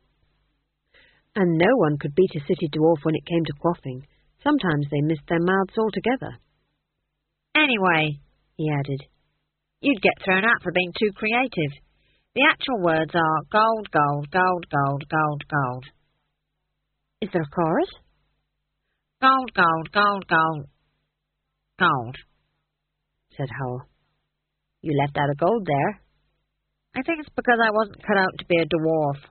And no one could beat a city dwarf when it came to quaffing. Sometimes they missed their mouths altogether. "Anyway," he added, "you'd get thrown out for being too creative. The actual words are gold, gold, gold, gold, gold, gold." "Is there a chorus?" "Gold, gold, gold, gold, gold," said Howell. "You left out a gold there." "I think it's because I wasn't cut out to be a dwarf."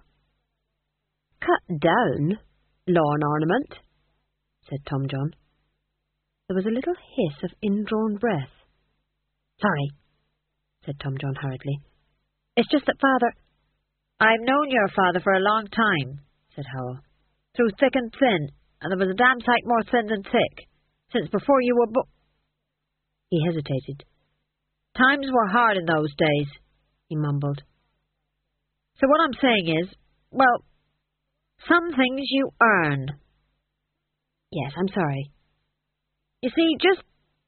"Cut down? Lawn ornament?" said Tom John. There was a little hiss of indrawn breath. "Sorry," said Tom John hurriedly. "It's just that Father—" "I've known your father for a long time," said Howell. "Through thick and thin, and there was a damn sight more thin than thick, since before you were He hesitated. "Times were hard in those days," he mumbled. "So what I'm saying is, well, some things you earn." "Yes, I'm sorry." "You see, just—"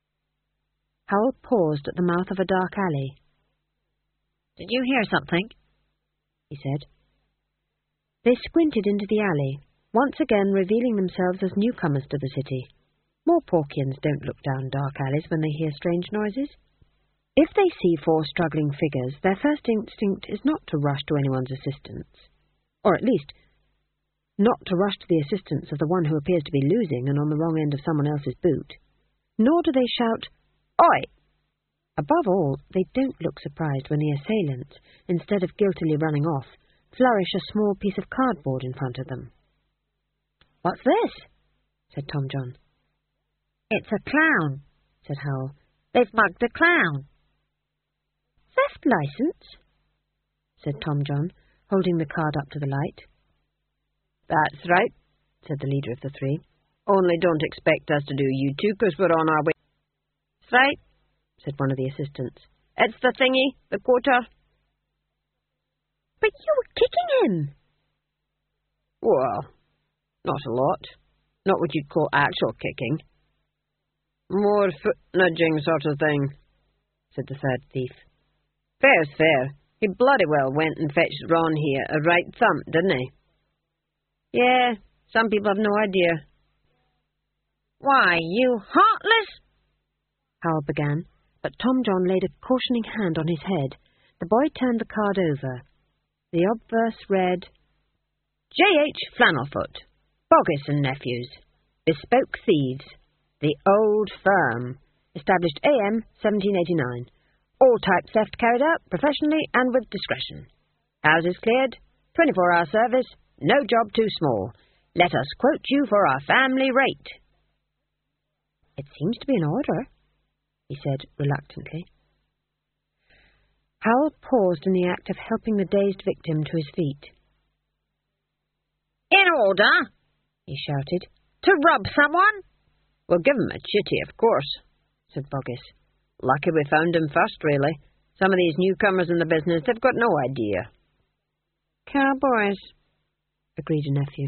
Howell paused at the mouth of a dark alley. "Did you hear something?" he said. They squinted into the alley, once again revealing themselves as newcomers to the city. Morporkians don't look down dark alleys when they hear strange noises. If they see 4 struggling figures, their first instinct is not to rush to anyone's assistance, or at least not to rush to the assistance of the one who appears to be losing and on the wrong end of someone else's boot. Nor do they shout, "Oi!" Above all, they don't look surprised when the assailants, instead of guiltily running off, flourish a small piece of cardboard in front of them. "What's this?" said Tom John. "It's a clown," said Howell. "They've mugged a clown." "Theft licence?" said Tom John, holding the card up to the light. "That's right," said the leader of the 3. "Only don't expect us to do you 2, 'cause we're on our way." "That's right," said one of the assistants. It's the thingy, the quarter. But you were kicking him. Well, not a lot. Not what you'd call actual kicking. More foot-nudging sort of thing, said the third thief. Fair's fair. He bloody well went and fetched Ron here a right thump, didn't he? Yeah, some people have no idea. Why, you heartless... Howell began, but Tom John laid a cautioning hand on his head. The boy turned the card over. The obverse read, J.H. Flannelfoot, Boggis and Nephews, Bespoke Thieves, The Old Firm, established A.M. 1789. All type theft carried out professionally and with discretion. Houses cleared, 24-hour service, no job too small. Let us quote you for our family rate. It seems to be an order, he said reluctantly. Howell paused in the act of helping the dazed victim to his feet. In order, he shouted, to rob someone? We'll give him a chitty, of course, said Boggis. Lucky we found him first, really. Some of these newcomers in the business, they've got no idea. Cowboys, agreed a nephew.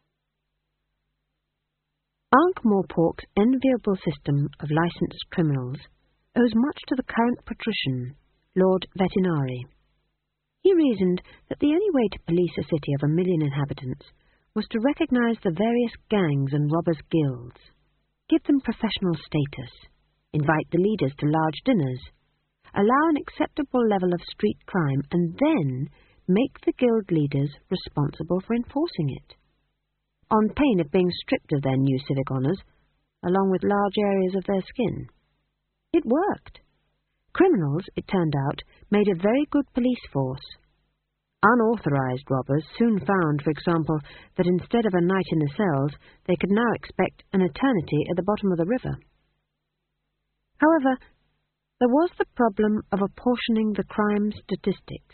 Ankh-Morpork's enviable system of licensed criminals owes much to the current patrician, Lord Vetinari. He reasoned that the only way to police a city of 1 million inhabitants was to recognize the various gangs and robbers' guilds, give them professional status, invite the leaders to large dinners, allow an acceptable level of street crime, and then make the guild leaders responsible for enforcing it, on pain of being stripped of their new civic honours, along with large areas of their skin. It worked. Criminals, it turned out, made a very good police force. Unauthorised robbers soon found, for example, that instead of a night in the cells, they could now expect an eternity at the bottom of the river. However, there was the problem of apportioning the crime statistics.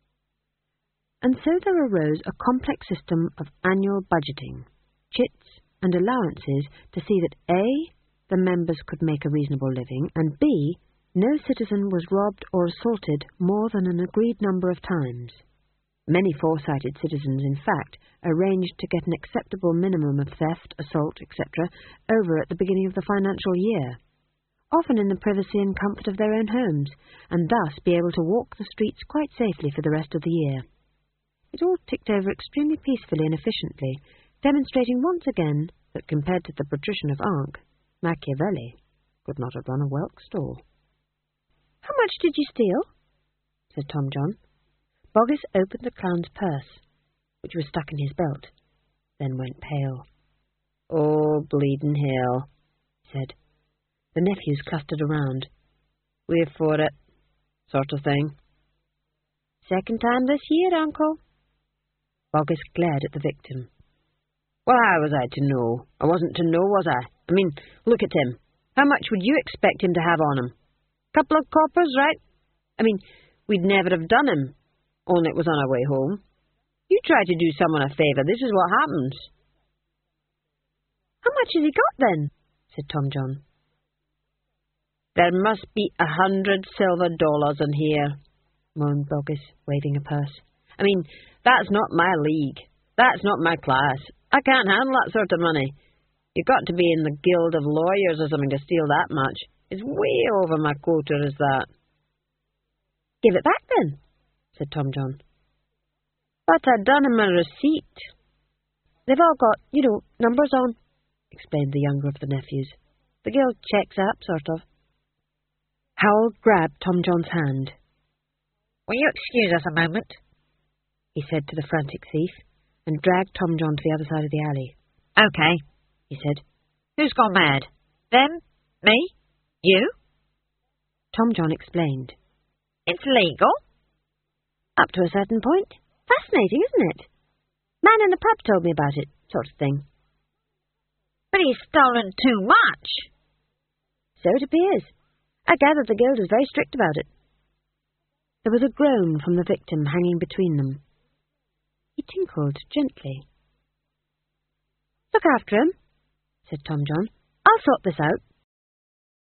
And so there arose a complex system of annual budgeting, chits and allowances to see that A, the members could make a reasonable living, and B, no citizen was robbed or assaulted more than an agreed number of times. Many foresighted citizens, in fact, arranged to get an acceptable minimum of theft, assault, etc. over at the beginning of the financial year, often in the privacy and comfort of their own homes, and thus be able to walk the streets quite safely for the rest of the year. It all ticked over extremely peacefully and efficiently, demonstrating once again that compared to the patrician of Ankh, Machiavelli could not have run a whelk stall. "How much did you steal?" said Tom John. Boggis opened the clown's purse, which was stuck in his belt, then went pale. "Oh, bleeding hell," he said. The nephews clustered around. "We're for it, sort of thing." "Second time this year, Uncle." Boggis glared at the victim. "Well, how was I to know? I wasn't to know, was I? I mean, look at him. How much would you expect him to have on him? Couple of coppers, right? I mean, we'd never have done him, only it was on our way home. You try to do someone a favour, this is what happens." "How much has he got, then?" said Tom John. "There must be 100 silver dollars in here," moaned Boggis, waving a purse. "I mean, that's not my league. That's not my class. I can't handle that sort of money. You've got to be in the guild of lawyers or something to steal that much. It's way over my quota, is that." "Give it back, then," said Tom John. "But I done him a receipt." "They've all got, numbers on," explained the younger of the nephews. "The guild checks up, sort of." Howell grabbed Tom John's hand. "Will you excuse us a moment?" he said to the frantic thief, and dragged Tom John to the other side of the alley. "Okay," he said. "Who's gone mad? Them? Me? You?" Tom John explained. "It's legal?" "Up to a certain point. Fascinating, isn't it? Man in the pub told me about it, sort of thing." "But he's stolen too much." "So it appears. I gather the guild is very strict about it." There was a groan from the victim hanging between them. He tinkled gently. "Look after him," said Tom John. "I'll sort this out."